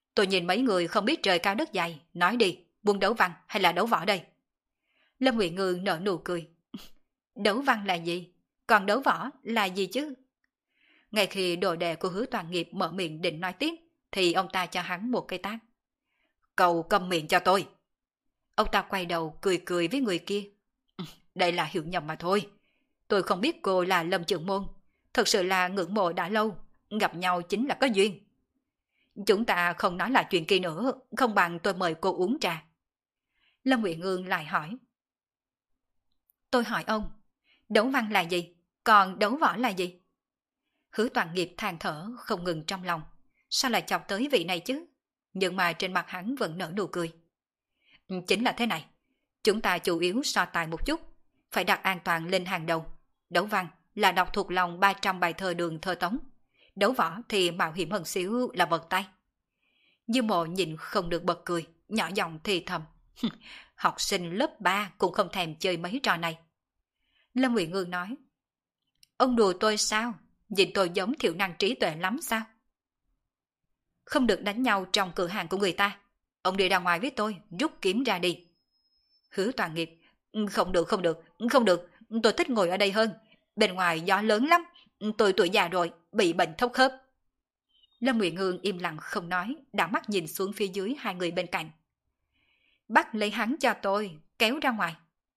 Tôi nhìn mấy người không biết trời cao đất dày, nói đi, muốn đấu văn hay là đấu võ đây? Lâm Ngụy Ngư nở nụ cười. Đấu văn là gì? Còn đấu võ là gì chứ? Ngay khi đồ đệ của Hứa Toàn Nghiệp mở miệng định nói tiếp, thì ông ta cho hắn một cây tát. Cậu câm miệng cho tôi. Ông ta quay đầu cười cười với người kia. Đây là hiểu nhầm mà thôi. Tôi không biết cô là Lâm trưởng môn. Thật sự là ngưỡng mộ đã lâu. Gặp nhau chính là có duyên. Chúng ta không nói là chuyện kia nữa. Không bằng tôi mời cô uống trà. Lâm Nguyện Ương lại hỏi. Tôi hỏi ông, đấu văn là gì? Còn đấu võ là gì? Hứa Toàn Nghiệp than thở không ngừng trong lòng. Sao lại chọc tới vị này chứ? Nhưng mà trên mặt hắn vẫn nở nụ cười. Chính là thế này. Chúng ta chủ yếu so tài một chút. Phải đặt an toàn lên hàng đầu. Đấu văn là đọc thuộc lòng 300 bài thơ Đường thơ Tống. Đấu võ thì mạo hiểm hơn xíu là bật tay. Dư Mộ nhìn không được bật cười, nhỏ giọng thì thầm. Học sinh lớp 3 cũng không thèm chơi mấy trò này. Lâm Uyển Ương nói. Ông đùa tôi sao? Nhìn tôi giống thiểu năng trí tuệ lắm sao? Không được đánh nhau trong cửa hàng của người ta. Ông đi ra ngoài với tôi, rút kiếm ra đi. Hứa Toàn Nghiệp. Không được, không được, không được. Tôi thích ngồi ở đây hơn. Bên ngoài gió lớn lắm. Tôi tuổi già rồi, bị bệnh thốc khớp. Lâm Nguyện Hương im lặng không nói, đảo mắt nhìn xuống phía dưới hai người bên cạnh. Bắt lấy hắn cho tôi, kéo ra ngoài.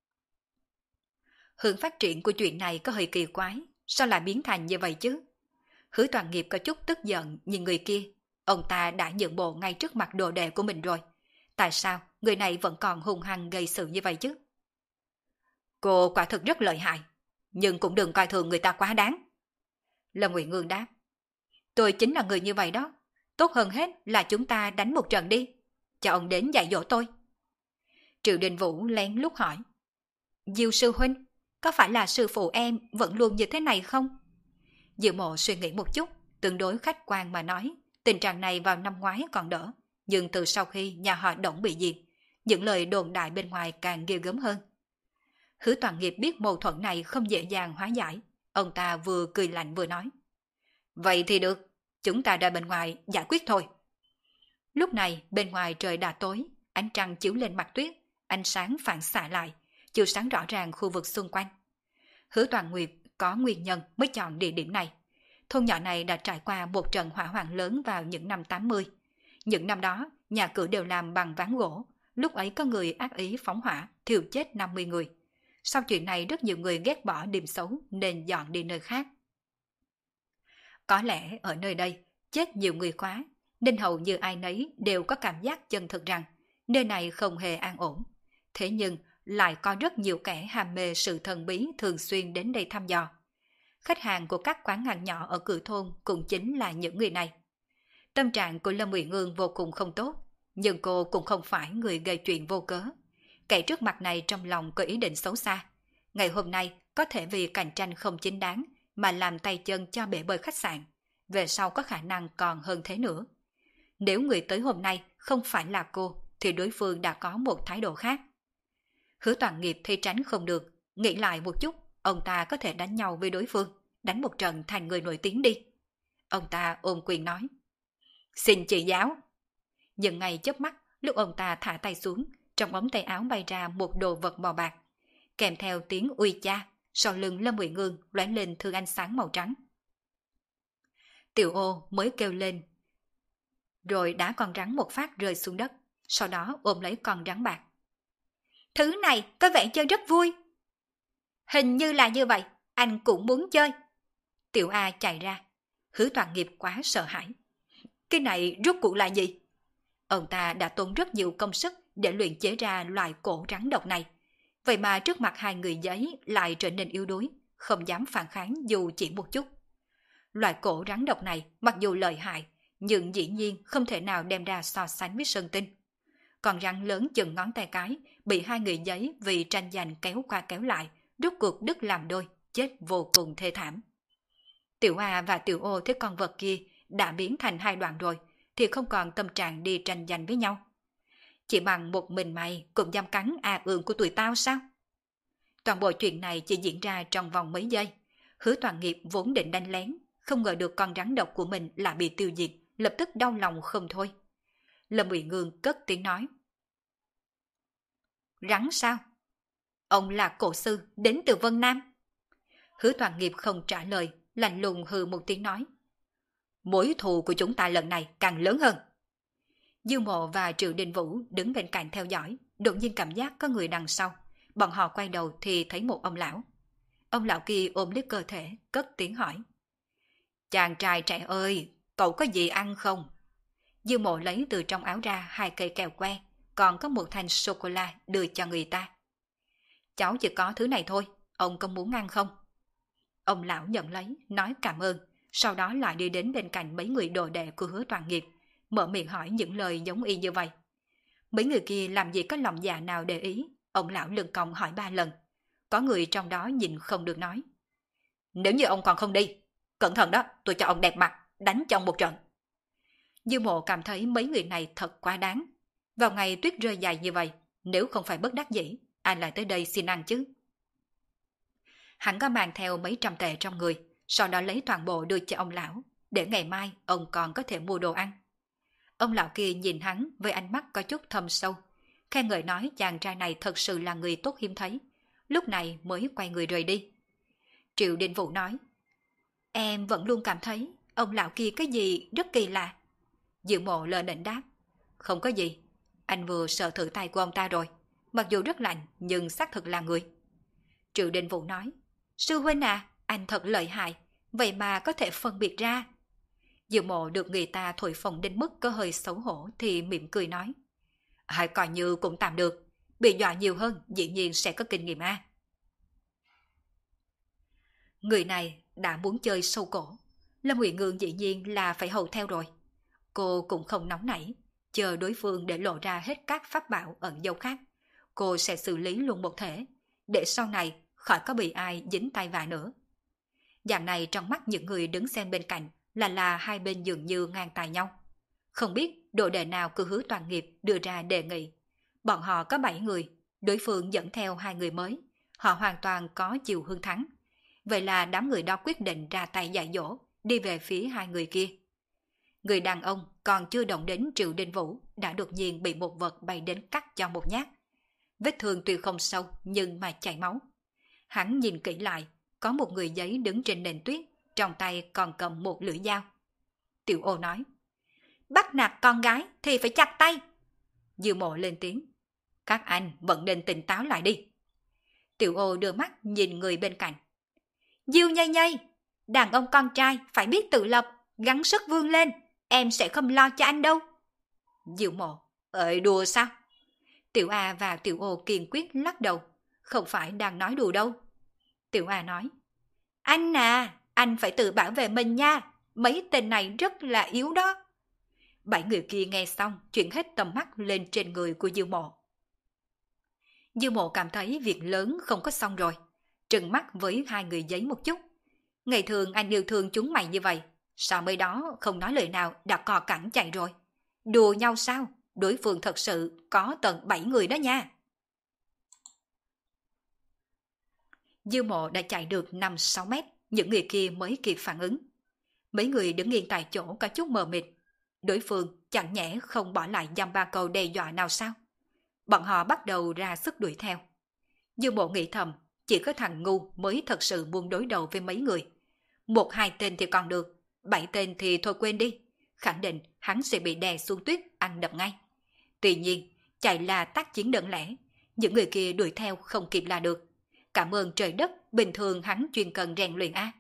Hướng phát triển của chuyện này có hơi kỳ quái, sao lại biến thành như vậy chứ? Hứa Toàn Nghiệp có chút tức giận nhìn người kia. Ông ta đã nhượng bộ ngay trước mặt đồ đệ của mình rồi. Tại sao người này vẫn còn hung hăng gây sự như vậy chứ? Cô quả thực rất lợi hại, nhưng cũng đừng coi thường người ta quá đáng. Lâm Nguyện Ngương đáp. Tôi chính là người như vậy đó. Tốt hơn hết là chúng ta đánh một trận đi. Cho ông đến dạy dỗ tôi. Triệu Đình Vũ lén lút hỏi. Diêu sư huynh, có phải là sư phụ em vẫn luôn như thế này không? Diệu Mộ suy nghĩ một chút, tương đối khách quan mà nói. Tình trạng này vào năm ngoái còn đỡ. Nhưng từ sau khi nhà họ Đổng bị diệt, những lời đồn đại bên ngoài càng ghê gớm hơn. Hứa Toàn Nghiệp biết mâu thuẫn này không dễ dàng hóa giải. Ông ta vừa cười lạnh vừa nói. Vậy thì được, chúng ta ra bên ngoài giải quyết thôi. Lúc này bên ngoài trời đã tối, ánh trăng chiếu lên mặt tuyết, ánh sáng phản xạ lại, chiếu sáng rõ ràng khu vực xung quanh. Hứa Toàn Nguyệt có nguyên nhân mới chọn địa điểm này. Thôn nhỏ này đã trải qua một trận hỏa hoạn lớn vào những năm 80. Những năm đó, nhà cửa đều làm bằng ván gỗ, lúc ấy có người ác ý phóng hỏa, thiêu chết 50 người. Sau chuyện này rất nhiều người ghét bỏ điểm xấu nên dọn đi nơi khác. Có lẽ ở nơi đây chết nhiều người quá, nên hầu như ai nấy đều có cảm giác chân thực rằng nơi này không hề an ổn. Thế nhưng lại có rất nhiều kẻ ham mê sự thần bí thường xuyên đến đây thăm dò. Khách hàng của các quán hàng nhỏ ở cửa thôn cũng chính là những người này. Tâm trạng của Lâm Uyển Ương vô cùng không tốt, nhưng cô cũng không phải người gây chuyện vô cớ. Kẻ trước mặt này trong lòng có ý định xấu xa. Ngày hôm nay có thể vì cạnh tranh không chính đáng mà làm tay chân cho bể bơi khách sạn. Về sau có khả năng còn hơn thế nữa. Nếu người tới hôm nay không phải là cô, thì đối phương đã có một thái độ khác. Hứa Toàn Nghiệp thấy tránh không được, nghĩ lại một chút, ông ta có thể đánh nhau với đối phương, đánh một trận thành người nổi tiếng đi. Ông ta ôm quyền nói. Xin chỉ giáo. Nhưng ngay chớp mắt, lúc ông ta thả tay xuống, trong ống tay áo bay ra một đồ vật màu bạc. Kèm theo tiếng uy cha, sau lưng Lâm Uyển Ương lóe lên thương ánh sáng màu trắng. Tiểu Ô mới kêu lên, rồi đá con rắn một phát rơi xuống đất, sau đó ôm lấy con rắn bạc. Thứ này có vẻ chơi rất vui. Hình như là như vậy, anh cũng muốn chơi. Tiểu A chạy ra, Hứa Toàn Nghiệp quá sợ hãi. Cái này rốt cuộc là gì? Ông ta đã tốn rất nhiều công sức để luyện chế ra loại cổ rắn độc này. Vậy mà trước mặt hai người giấy lại trở nên yếu đuối, không dám phản kháng dù chỉ một chút. Loại cổ rắn độc này mặc dù lợi hại, nhưng dĩ nhiên không thể nào đem ra so sánh với sơn tinh. Còn rắn lớn chừng ngón tay cái, bị hai người giấy vì tranh giành kéo qua kéo lại, rốt cuộc đứt làm đôi, chết vô cùng thê thảm. Tiểu A và Tiểu Ô thấy con vật kia đã biến thành hai đoạn rồi, thì không còn tâm trạng đi tranh giành với nhau. Chỉ bằng một mình mày cũng dám cắn A Ương của tụi tao sao? Toàn bộ chuyện này chỉ diễn ra trong vòng mấy giây. Hứa Toàn Nghiệp vốn định đánh lén, không ngờ được con rắn độc của mình lại bị tiêu diệt, lập tức đau lòng không thôi. Lâm Uyển Ngương cất tiếng nói. Rắn sao? Ông là cổ sư đến từ Vân Nam. Hứa Toàn Nghiệp không trả lời, lạnh lùng hừ một tiếng nói. Mối thù của chúng ta lần này càng lớn hơn. Dư Mộ và Triệu Đình Vũ đứng bên cạnh theo dõi, đột nhiên cảm giác có người đằng sau. Bọn họ quay đầu thì thấy một ông lão. Ông lão kia ôm lấy cơ thể, cất tiếng hỏi. Chàng trai trẻ ơi, cậu có gì ăn không? Dư Mộ lấy từ trong áo ra 2 cây kẹo que, còn có một thanh sô-cô-la đưa cho người ta. Cháu chỉ có thứ này thôi, ông có muốn ăn không? Ông lão nhận lấy, nói cảm ơn, sau đó lại đi đến bên cạnh mấy người đồ đệ của Hứa Toàn Nghiệp, mở miệng hỏi những lời giống y như vậy. Mấy người kia làm gì có lòng dạ nào để ý, ông lão lưng còng hỏi 3 lần. Có người trong đó nhìn không được nói. Nếu như ông còn không đi, cẩn thận đó, tôi cho ông đẹp mặt, đánh cho ông một trận. Dư Mộ cảm thấy mấy người này thật quá đáng. Vào ngày tuyết rơi dài như vậy, nếu không phải bất đắc dĩ, ai lại tới đây xin ăn chứ? Hắn có mang theo mấy trăm tệ trong người, sau đó lấy toàn bộ đưa cho ông lão, để ngày mai ông còn có thể mua đồ ăn. Ông lão kia nhìn hắn với ánh mắt có chút thâm sâu, khen ngợi nói chàng trai này thật sự là người tốt hiếm thấy, lúc này mới quay người rời đi. Triệu Đình Vũ nói, em vẫn luôn cảm thấy ông lão kia cái gì rất kỳ lạ. Dư Mộ lơ đễnh đáp, không có gì, anh vừa sợ thử tay của ông ta rồi, mặc dù rất lạnh nhưng xác thực là người. Triệu Đình Vũ nói, sư huynh à, anh thật lợi hại, vậy mà có thể phân biệt ra. Dư Mộ được người ta thổi phồng đến mức có hơi xấu hổ thì mỉm cười nói, hãy coi như cũng tạm được, bị dọa nhiều hơn dĩ nhiên sẽ có kinh nghiệm a. Người này đã muốn chơi sâu cổ, Lâm Uyển Ngương dĩ nhiên là phải hầu theo rồi. Cô cũng không nóng nảy, chờ đối phương để lộ ra hết các pháp bảo ẩn dấu khác. Cô sẽ xử lý luôn một thể, để sau này khỏi có bị ai dính tay vào nữa. Dạng này trong mắt những người đứng xem bên cạnh là hai bên dường như ngang tài nhau. Không biết đội đề nào cứ Hứa Toàn Nghiệp đưa ra đề nghị. Bọn họ có 7 người, đối phương dẫn theo 2 người mới. Họ hoàn toàn có chiều hướng thắng. Vậy là đám người đó quyết định ra tay dạy dỗ, đi về phía 2 người kia. Người đàn ông còn chưa động đến Triệu Đình Vũ đã đột nhiên bị một vật bay đến cắt cho một nhát. Vết thương tuy không sâu nhưng mà chảy máu. Hắn nhìn kỹ lại, có một người giấy đứng trên nền tuyết, trong tay còn cầm một lưỡi dao. Tiểu Ô nói, bắt nạt con gái thì phải chặt tay. Dư Mộ lên tiếng, các anh vẫn nên tỉnh táo lại đi. Tiểu Ô đưa mắt nhìn người bên cạnh. Diêu nhây nhây, đàn ông con trai phải biết tự lập, gắng sức vươn lên, em sẽ không lo cho anh đâu. Diêu Mộ, đùa sao? Tiểu A và Tiểu Ô kiên quyết lắc đầu, không phải đang nói đùa đâu. Tiểu A nói, anh à, anh phải tự bảo vệ mình nha, mấy tên này rất là yếu đó. 7 người kia nghe xong, chuyển hết tầm mắt lên trên người của Dư Mộ. Dư Mộ cảm thấy việc lớn không có xong rồi, trừng mắt với 2 người giấy một chút. Ngày thường anh yêu thương chúng mày như vậy, sao mới đó không nói lời nào đã cò cẳng chạy rồi. Đùa nhau sao? Đối phương thật sự có tận 7 người đó nha. Dư Mộ đã chạy được 5-6 mét, những người kia mới kịp phản ứng. Mấy người đứng yên tại chỗ có chút mờ mịt. Đối phương chẳng nhẽ không bỏ lại dăm ba câu đe dọa nào sao? Bọn họ bắt đầu ra sức đuổi theo. Dư Mộ nghĩ thầm, chỉ có thằng ngu mới thật sự muốn đối đầu với mấy người. 1-2 tên thì còn được, 7 tên thì thôi quên đi. Khẳng định hắn sẽ bị đè xuống tuyết ăn đập ngay. Tuy nhiên, chạy là tác chiến đơn lẻ, những người kia đuổi theo không kịp là được. Cảm ơn trời đất, bình thường hắn chuyên cần rèn luyện a.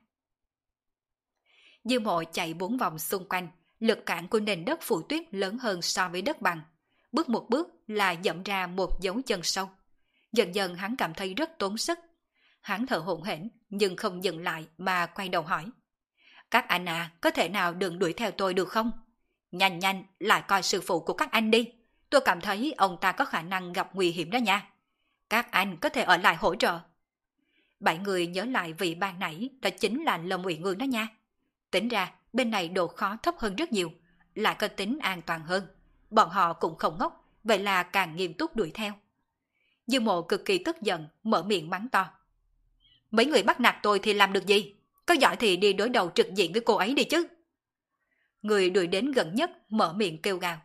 Dư Mộ chạy 4 vòng xung quanh, lực cản của nền đất phủ tuyết lớn hơn so với đất bằng. Bước một bước là dẫm ra một dấu chân sâu. Dần dần hắn cảm thấy rất tốn sức. Hắn thở hổn hển nhưng không dừng lại mà quay đầu hỏi. Các anh à, có thể nào đừng đuổi theo tôi được không? Nhanh nhanh lại coi sư phụ của các anh đi. Tôi cảm thấy ông ta có khả năng gặp nguy hiểm đó nha. Các anh có thể ở lại hỗ trợ. 7 người nhớ lại vị ban nãy đó chính là Lâm Uyển Ngương đó nha. Tính ra bên này độ khó thấp hơn rất nhiều, lại có tính an toàn hơn. Bọn họ cũng không ngốc, vậy là càng nghiêm túc đuổi theo. Dư Mộ cực kỳ tức giận, mở miệng mắng to. Mấy người bắt nạt tôi thì làm được gì? Có giỏi thì đi đối đầu trực diện với cô ấy đi chứ. Người đuổi đến gần nhất mở miệng kêu gào.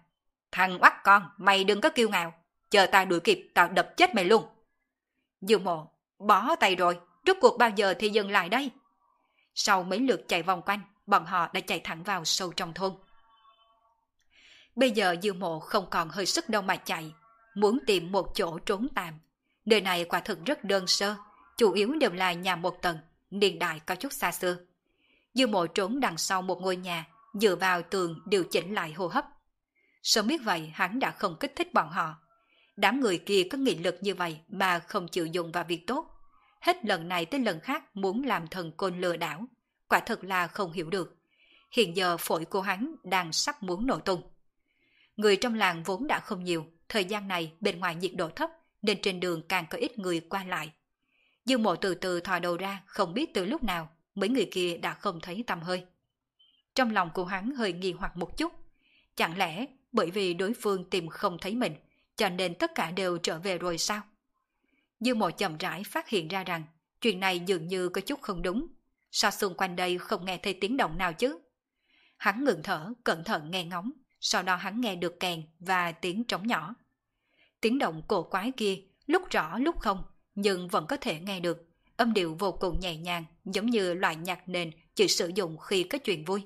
Thằng oắt con, mày đừng có kiêu ngạo. Chờ ta đuổi kịp, tao đập chết mày luôn. Dương Mộ, bó tay rồi, rốt cuộc bao giờ thì dừng lại đây? Sau mấy lượt chạy vòng quanh, bọn họ đã chạy thẳng vào sâu trong thôn. Bây giờ Dương Mộ không còn hơi sức đâu mà chạy, muốn tìm một chỗ trốn tạm. Nơi này quả thực rất đơn sơ, chủ yếu đều là nhà một tầng, niên đại có chút xa xưa. Dương Mộ trốn đằng sau một ngôi nhà, dựa vào tường điều chỉnh lại hô hấp. Sớm biết vậy hắn đã không kích thích bọn họ. Đám người kia có nghị lực như vậy mà không chịu dùng vào việc tốt. Hết lần này tới lần khác muốn làm thần côn lừa đảo, quả thực là không hiểu được. Hiện giờ phổi của hắn đang sắp muốn nổ tung. Người trong làng vốn đã không nhiều, thời gian này bên ngoài nhiệt độ thấp nên trên đường càng có ít người qua lại. Dương Mộ từ từ thò đầu ra, không biết từ lúc nào mấy người kia đã không thấy tăm hơi. Trong lòng của hắn hơi nghi hoặc một chút, chẳng lẽ bởi vì đối phương tìm không thấy mình, cho nên tất cả đều trở về rồi sao? Dương Mộ chậm rãi phát hiện ra rằng chuyện này dường như có chút không đúng. Sao xung quanh đây không nghe thấy tiếng động nào chứ? Hắn ngừng thở, cẩn thận nghe ngóng, sau đó hắn nghe được kèn và tiếng trống nhỏ. Tiếng động cổ quái kia lúc rõ lúc không, nhưng vẫn có thể nghe được. Âm điệu vô cùng nhẹ nhàng, giống như loại nhạc nền chỉ sử dụng khi có chuyện vui.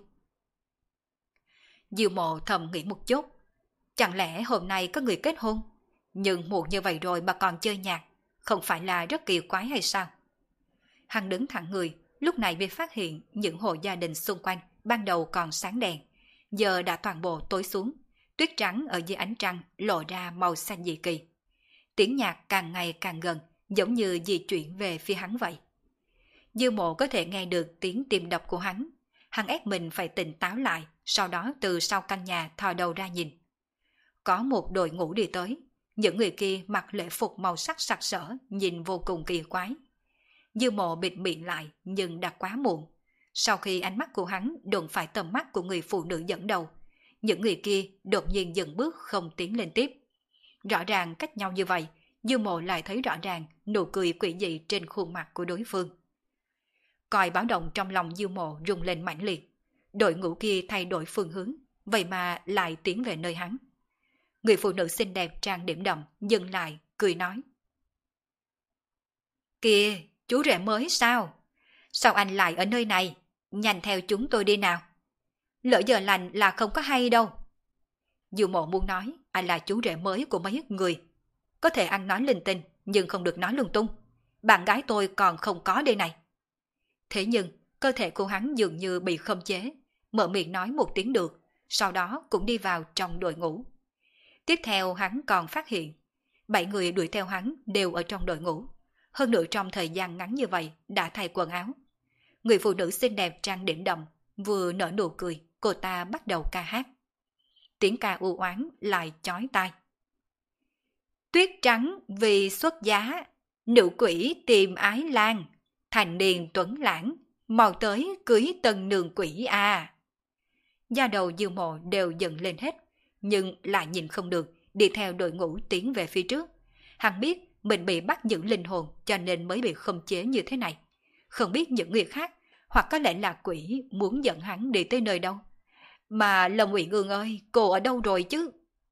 Dương Mộ thầm nghĩ một chút, chẳng lẽ hôm nay có người kết hôn? Nhưng muộn như vậy rồi mà còn chơi nhạc, không phải là rất kỳ quái hay sao? Hắn đứng thẳng người, lúc này mới phát hiện những hộ gia đình xung quanh ban đầu còn sáng đèn, giờ đã toàn bộ tối xuống, tuyết trắng ở dưới ánh trăng lộ ra màu xanh dị kỳ. Tiếng nhạc càng ngày càng gần, giống như di chuyển về phía hắn vậy. Dương Mộ có thể nghe được tiếng tim đập của hắn. Hắn ép mình phải tỉnh táo lại, sau đó từ sau căn nhà thò đầu ra nhìn. Có một đội ngũ đi tới, những người kia mặc lễ phục màu sắc sặc sỡ, nhìn vô cùng kỳ quái. Dương Mộ bịt miệng lại nhưng đã quá muộn. Sau khi ánh mắt của hắn đụng phải tầm mắt của người phụ nữ dẫn đầu, những người kia đột nhiên dừng bước không tiến lên tiếp. Rõ ràng cách nhau như vậy, Dương Mộ lại thấy rõ ràng nụ cười quỷ dị trên khuôn mặt của đối phương. Còi báo động trong lòng Dương Mộ rung lên mãnh liệt. Đội ngũ kia thay đổi phương hướng, vậy mà lại tiến về nơi hắn. Người phụ nữ xinh đẹp trang điểm đậm dừng lại, cười nói: "Kìa, chú rể mới sao? Sao anh lại ở nơi này? Nhanh theo chúng tôi đi nào. Lỡ giờ lành là không có hay đâu." Dương Mộ muốn nói anh là chú rể mới của mấy người. Có thể ăn nói linh tinh, nhưng không được nói lung tung. Bạn gái tôi còn không có đây này. Thế nhưng, cơ thể của hắn dường như bị khống chế, mở miệng nói một tiếng được, sau đó cũng đi vào trong đội ngũ. Tiếp theo hắn còn phát hiện, 7 người đuổi theo hắn đều ở trong đội ngũ. Hơn nữa trong thời gian ngắn như vậy đã thay quần áo. Người phụ nữ xinh đẹp trang điểm đậm, vừa nở nụ cười, cô ta bắt đầu ca hát. Tiếng ca u oán lại chói tai. Tuyết trắng vì xuất giá, nữ quỷ tìm ái lang, thành niên tuấn lãng, mau tới cưới tân nương quỷ à. Da đầu Dương Mộ đều dựng lên hết, nhưng lại nhìn không được, đi theo đội ngũ tiến về phía trước. Hắn biết mình bị bắt giữ linh hồn cho nên mới bị khống chế như thế này. Không biết những người khác, hoặc có lẽ là quỷ muốn dẫn hắn đi tới nơi đâu. Mà Lâm Uyển Ương ơi, cô ở đâu rồi chứ?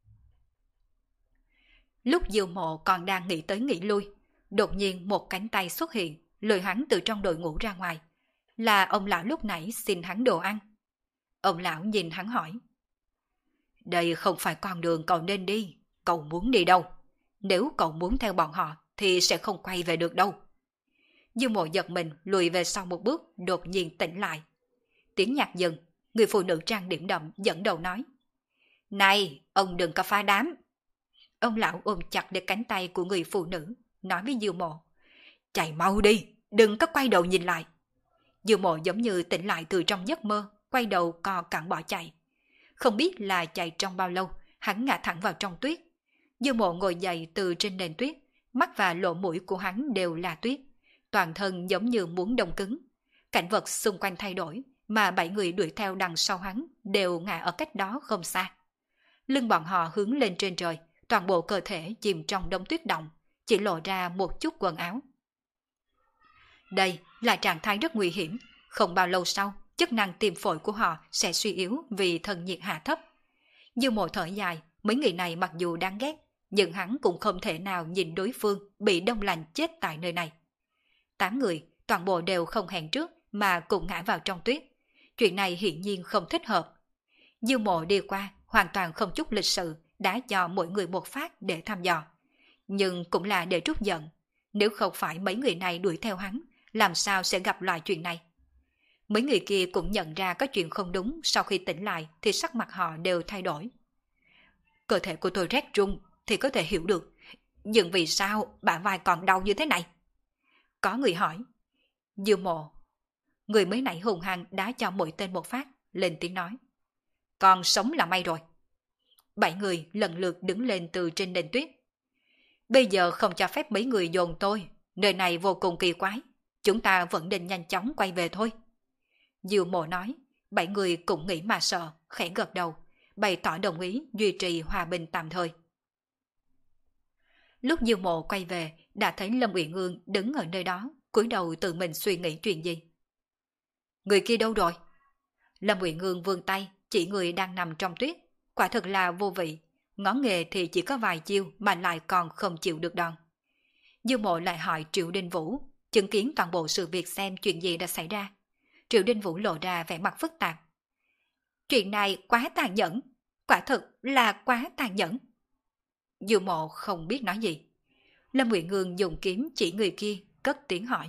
Lúc Dương Mộ còn đang nghĩ tới nghĩ lui, đột nhiên một cánh tay xuất hiện, lôi hắn từ trong đội ngũ ra ngoài. Là ông lão lúc nãy xin hắn đồ ăn. Ông lão nhìn hắn hỏi: "Đây không phải con đường cậu nên đi, cậu muốn đi đâu? Nếu cậu muốn theo bọn họ thì sẽ không quay về được đâu." Dương Mộ giật mình lùi về sau một bước, đột nhiên tỉnh lại. Tiếng nhạc dừng, người phụ nữ trang điểm đậm dẫn đầu nói: "Này, ông đừng có phá đám." Ông lão ôm chặt lấy cánh tay của người phụ nữ, nói với Dương Mộ: "Chạy mau đi, đừng có quay đầu nhìn lại." Dương Mộ giống như tỉnh lại từ trong giấc mơ, quay đầu co cẳng bỏ chạy. Không biết là chạy trong bao lâu, hắn ngã thẳng vào trong tuyết. Dương Mộ ngồi dậy từ trên nền tuyết, mắt và lỗ mũi của hắn đều là tuyết, toàn thân giống như muốn đông cứng. Cảnh vật xung quanh thay đổi, mà 7 người đuổi theo đằng sau hắn đều ngã ở cách đó không xa. Lưng bọn họ hướng lên trên trời, toàn bộ cơ thể chìm trong đống tuyết động, chỉ lộ ra một chút quần áo. Đây là trạng thái rất nguy hiểm, không bao lâu sau, chức năng tim phổi của họ sẽ suy yếu vì thân nhiệt hạ thấp. Dương Mộ thở dài, Mấy người này mặc dù đáng ghét, nhưng hắn cũng không thể nào nhìn đối phương bị đông lạnh chết tại nơi này. 8 người, toàn bộ đều không hẹn trước mà cùng ngã vào trong tuyết. Chuyện này hiển nhiên không thích hợp. Diêu Mộ đi qua, hoàn toàn không chút lịch sự, đã cho mỗi người một phát để thăm dò. Nhưng cũng là để trút giận. Nếu không phải mấy người này đuổi theo hắn, làm sao sẽ gặp loại chuyện này? Mấy người kia cũng nhận ra có chuyện không đúng, sau khi tỉnh lại thì sắc mặt họ đều thay đổi. Cơ thể của tôi rét run thì có thể hiểu được, nhưng vì sao bả vai còn đau như thế này? Có người hỏi. Diêu Mộ, người mới nãy hùng hăng đá cho mỗi tên một phát, lên tiếng nói. Còn sống là may rồi. 7 người lần lượt đứng lên từ trên nền tuyết. Bây giờ không cho phép mấy người dồn tôi, nơi này vô cùng kỳ quái, chúng ta vẫn nên nhanh chóng quay về thôi. Diêu Mộ nói, 7 người cũng nghĩ mà sợ, khẽ gật đầu, bày tỏ đồng ý duy trì hòa bình tạm thời. Lúc Diêu Mộ quay về, đã thấy Lâm Uyển Ương đứng ở nơi đó, cúi đầu tự mình suy nghĩ chuyện gì. Người kia đâu rồi? Lâm Uyển Ương vươn tay, chỉ người đang nằm trong tuyết, quả thật là vô vị, ngón nghề thì chỉ có vài chiêu mà lại còn không chịu được đòn. Diêu Mộ lại hỏi Triệu Đinh Vũ, chứng kiến toàn bộ sự việc xem chuyện gì đã xảy ra. Triệu Đinh Vũ lộ ra vẻ mặt phức tạp. Chuyện này quá tàn nhẫn, quả thực là quá tàn nhẫn. Diêu Mộ không biết nói gì. Lâm Uyển Ương dùng kiếm chỉ người kia, cất tiếng hỏi.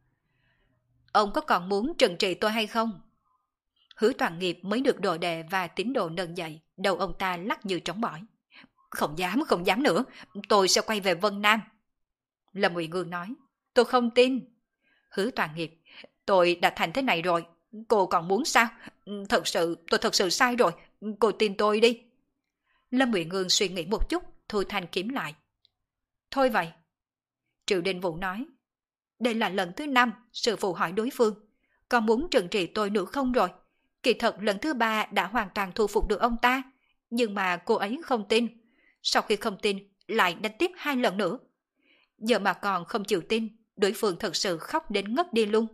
Ông có còn muốn trừng trị tôi hay không? Hứa Toàn Nghiệp mới được đồ đệ và tín đồ nâng dậy, đầu ông ta lắc như trống bỏi. Không dám nữa, tôi sẽ quay về Vân Nam. Lâm Uyển Ương nói, tôi không tin. Hứa Toàn Nghiệp, tôi đã thành thế này rồi, cô còn muốn sao? Tôi thật sự sai rồi, cô tin tôi đi. Lâm Uyển Ương suy nghĩ một chút, thu thanh kiếm lại. Thôi vậy. Triệu Đình Vũ nói, đây là lần thứ 5 sư phụ hỏi đối phương, còn muốn trừng trị tôi nữa không rồi? Kỳ thật lần thứ 3 đã hoàn toàn thu phục được ông ta, nhưng mà cô ấy không tin. Sau khi không tin, lại đánh tiếp 2 lần nữa. Giờ mà còn không chịu tin, đối phương thật sự khóc đến ngất đi luôn.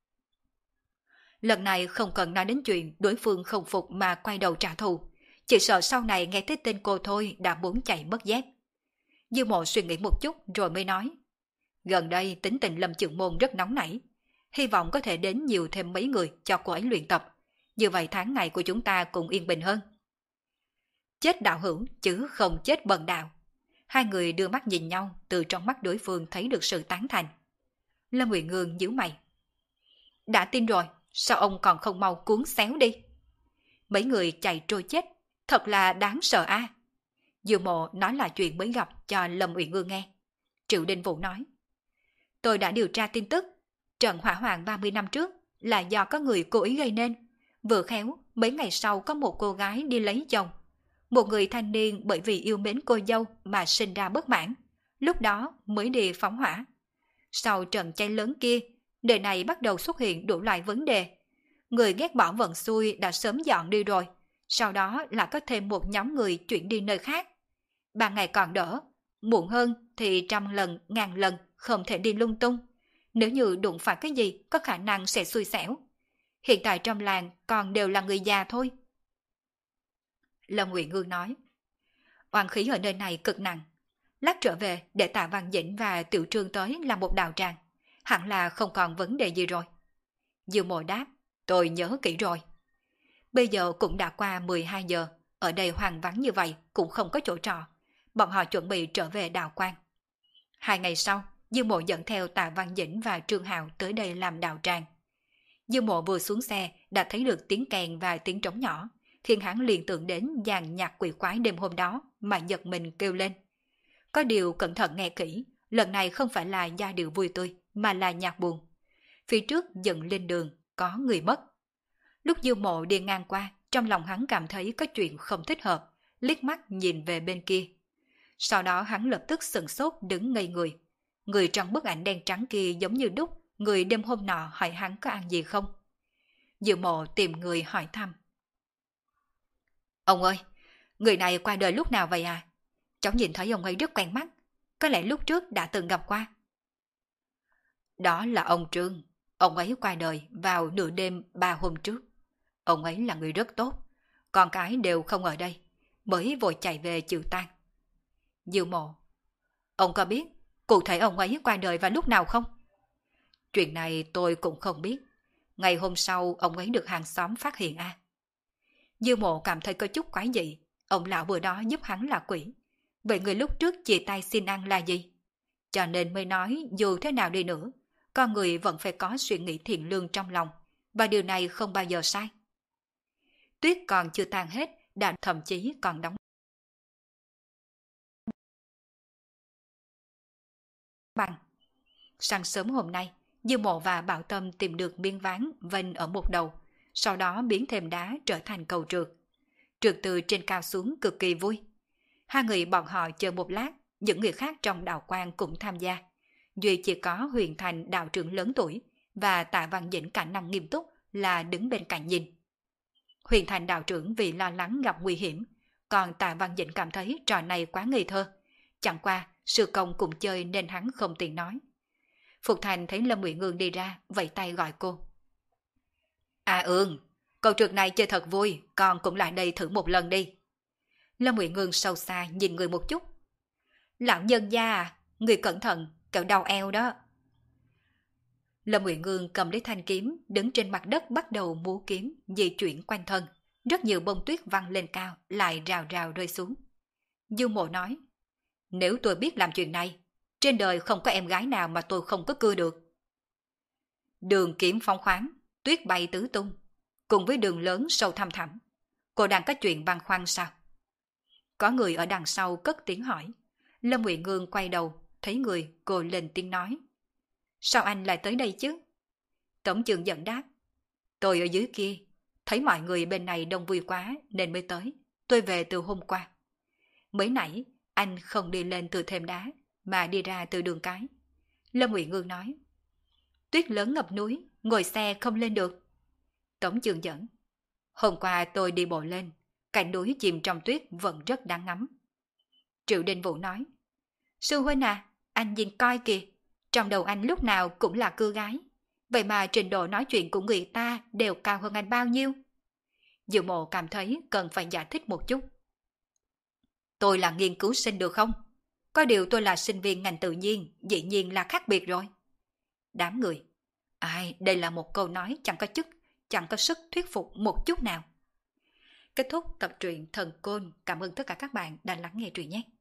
Lần này không cần nói đến chuyện đối phương không phục mà quay đầu trả thù, chỉ sợ sau này nghe tới tên cô thôi đã muốn chạy mất dép. Diêu Mộ suy nghĩ một chút rồi mới nói, gần đây tính tình Lâm Chưởng Môn rất nóng nảy, hy vọng có thể đến nhiều thêm mấy người cho cô ấy luyện tập, như vậy tháng ngày của chúng ta cũng yên bình hơn. Chết đạo hữu chứ không chết bần đạo. Hai người đưa mắt nhìn nhau, từ trong mắt đối phương thấy được sự tán thành. Lâm Uyển Ương nhíu mày. Đã tin rồi, sao ông còn không mau cuốn xéo đi? Mấy người chạy trôi chết, thật là đáng sợ a. Diêu Mộ nói là chuyện mới gặp cho Lâm Uyển Ương nghe. Triệu Đình Vũ nói, tôi đã điều tra tin tức, trận hỏa hoạn 30 năm trước là do có người cố ý gây nên. Vừa khéo, mấy ngày sau có một cô gái đi lấy chồng. Một người thanh niên bởi vì yêu mến cô dâu mà sinh ra bất mãn, lúc đó mới đi phóng hỏa. Sau trận cháy lớn kia, đời này bắt đầu xuất hiện đủ loại vấn đề. Người ghét bỏ vận xui đã sớm dọn đi rồi, sau đó là có thêm một nhóm người chuyển đi nơi khác. Ban ngày còn đỡ, muộn hơn thì 100 lần, 1000 lần không thể đi lung tung. Nếu như đụng phải cái gì có khả năng sẽ xui xẻo. Hiện tại trong làng còn đều là người già thôi. Lâm Uyển Ương nói, oan khí ở nơi này cực nặng. Lát trở về để Tạ Văn Dĩnh và Tiểu Trương tới làm một đạo tràng, hẳn là không còn vấn đề gì rồi. Diêu Mộ đáp, tôi nhớ kỹ rồi. Bây giờ cũng đã qua 12 giờ, ở đây hoang vắng như vậy cũng không có chỗ trọ. Bọn họ chuẩn bị trở về đạo quan. 2 ngày sau, Diêu Mộ dẫn theo Tạ Văn Dĩnh và Trương Hạo tới đây làm đạo tràng. Diêu Mộ vừa xuống xe đã thấy được tiếng kèn và tiếng trống nhỏ, khiến hắn liền tưởng đến dàn nhạc quỷ quái đêm hôm đó mà giật mình kêu lên. Có điều cẩn thận nghe kỹ, lần này không phải là giai điệu vui tươi mà là nhạc buồn. Phía trước dựng lên đường có người mất. Lúc Diêu Mộ đi ngang qua, trong lòng hắn cảm thấy có chuyện không thích hợp, liếc mắt nhìn về bên kia. Sau đó hắn lập tức sững sốt đứng ngây người. Người trong bức ảnh đen trắng kia giống như đúc, người đêm hôm nọ hỏi hắn có ăn gì không. Diêu Mộ tìm người hỏi thăm. Ông ơi, người này qua đời lúc nào vậy à? Cháu nhìn thấy ông ấy rất quen mắt, có lẽ lúc trước đã từng gặp qua. Đó là ông Trương, ông ấy qua đời vào nửa đêm 3 hôm trước. Ông ấy là người rất tốt, con cái đều không ở đây, mới vội chạy về chịu tang. Diêu Mộ: Ông có biết cụ thể ông ấy qua đời vào lúc nào không? Chuyện này tôi cũng không biết. Ngày hôm sau ông ấy được hàng xóm phát hiện a. Diêu Mộ cảm thấy có chút quái dị. Ông lão bữa đó giúp hắn là quỷ. Vậy người lúc trước chia tay xin ăn là gì? Cho nên mới nói dù thế nào đi nữa, con người vẫn phải có suy nghĩ thiện lương trong lòng, và điều này không bao giờ sai. Tuyết còn chưa tan hết, đã thậm chí còn đóng băng. Sáng sớm hôm nay, Diêu Mộ và Bảo Tâm tìm được miếng ván vênh ở một đầu, sau đó biến thêm đá trở thành cầu trượt. Trượt từ trên cao xuống cực kỳ vui. Hai người bọn họ chờ một lát, những người khác trong đạo quan cũng tham gia. Duy chỉ có Huyền Thành đạo trưởng lớn tuổi và Tạ Văn Dĩnh cả năm nghiêm túc là đứng bên cạnh nhìn. Huyền Thành đạo trưởng vì lo lắng gặp nguy hiểm, còn Tạ Văn Dĩnh cảm thấy trò này quá ngây thơ. Chẳng qua, sư công cùng chơi nên hắn không tiện nói. Phục Thành thấy Lâm Uyển Ương đi ra, vẫy tay gọi cô. À Ương, cầu trượt này chơi thật vui, con cũng lại đây thử một lần đi. Lâm Uyển Ương sâu xa nhìn người một chút. Lão nhân gia à, người cẩn thận, kẹo đau eo đó. Lâm Uyển Ương cầm lấy thanh kiếm, đứng trên mặt đất bắt đầu múa kiếm, di chuyển quanh thân. Rất nhiều bông tuyết văng lên cao, lại rào rào rơi xuống. Diêu Mộ nói, nếu tôi biết làm chuyện này, trên đời không có em gái nào mà tôi không có cưa được. Đường kiếm phóng khoáng, tuyết bay tứ tung, cùng với đường lớn sâu thăm thẳm. Cô đang có chuyện băn khoăn sao? Có người ở đằng sau cất tiếng hỏi. Lâm Uyển Ương quay đầu, thấy người, cô lên tiếng nói. Sao anh lại tới đây chứ? Tổng trưởng dẫn đáp. Tôi ở dưới kia, thấy mọi người bên này đông vui quá nên mới tới. Tôi về từ hôm qua. Mới nãy, anh không đi lên từ thềm đá, mà đi ra từ đường cái. Lâm Uyển Ương nói. Tuyết lớn ngập núi, ngồi xe không lên được. Tổng trưởng dẫn. Hôm qua tôi đi bộ lên, cảnh núi chìm trong tuyết vẫn rất đáng ngắm. Triệu Đình Vũ nói. Sư huynh à, anh nhìn coi kìa, trong đầu anh lúc nào cũng là cưa gái. Vậy mà trình độ nói chuyện của người ta đều cao hơn anh bao nhiêu? Diệu Mộ cảm thấy cần phải giải thích một chút. Tôi là nghiên cứu sinh được không? Có điều tôi là sinh viên ngành tự nhiên, dĩ nhiên là khác biệt rồi. Đám người. Ai, đây là một câu nói chẳng có chức, chẳng có sức thuyết phục một chút nào. Kết thúc tập truyện Thần Côn. Cảm ơn tất cả các bạn đã lắng nghe truyện nhé.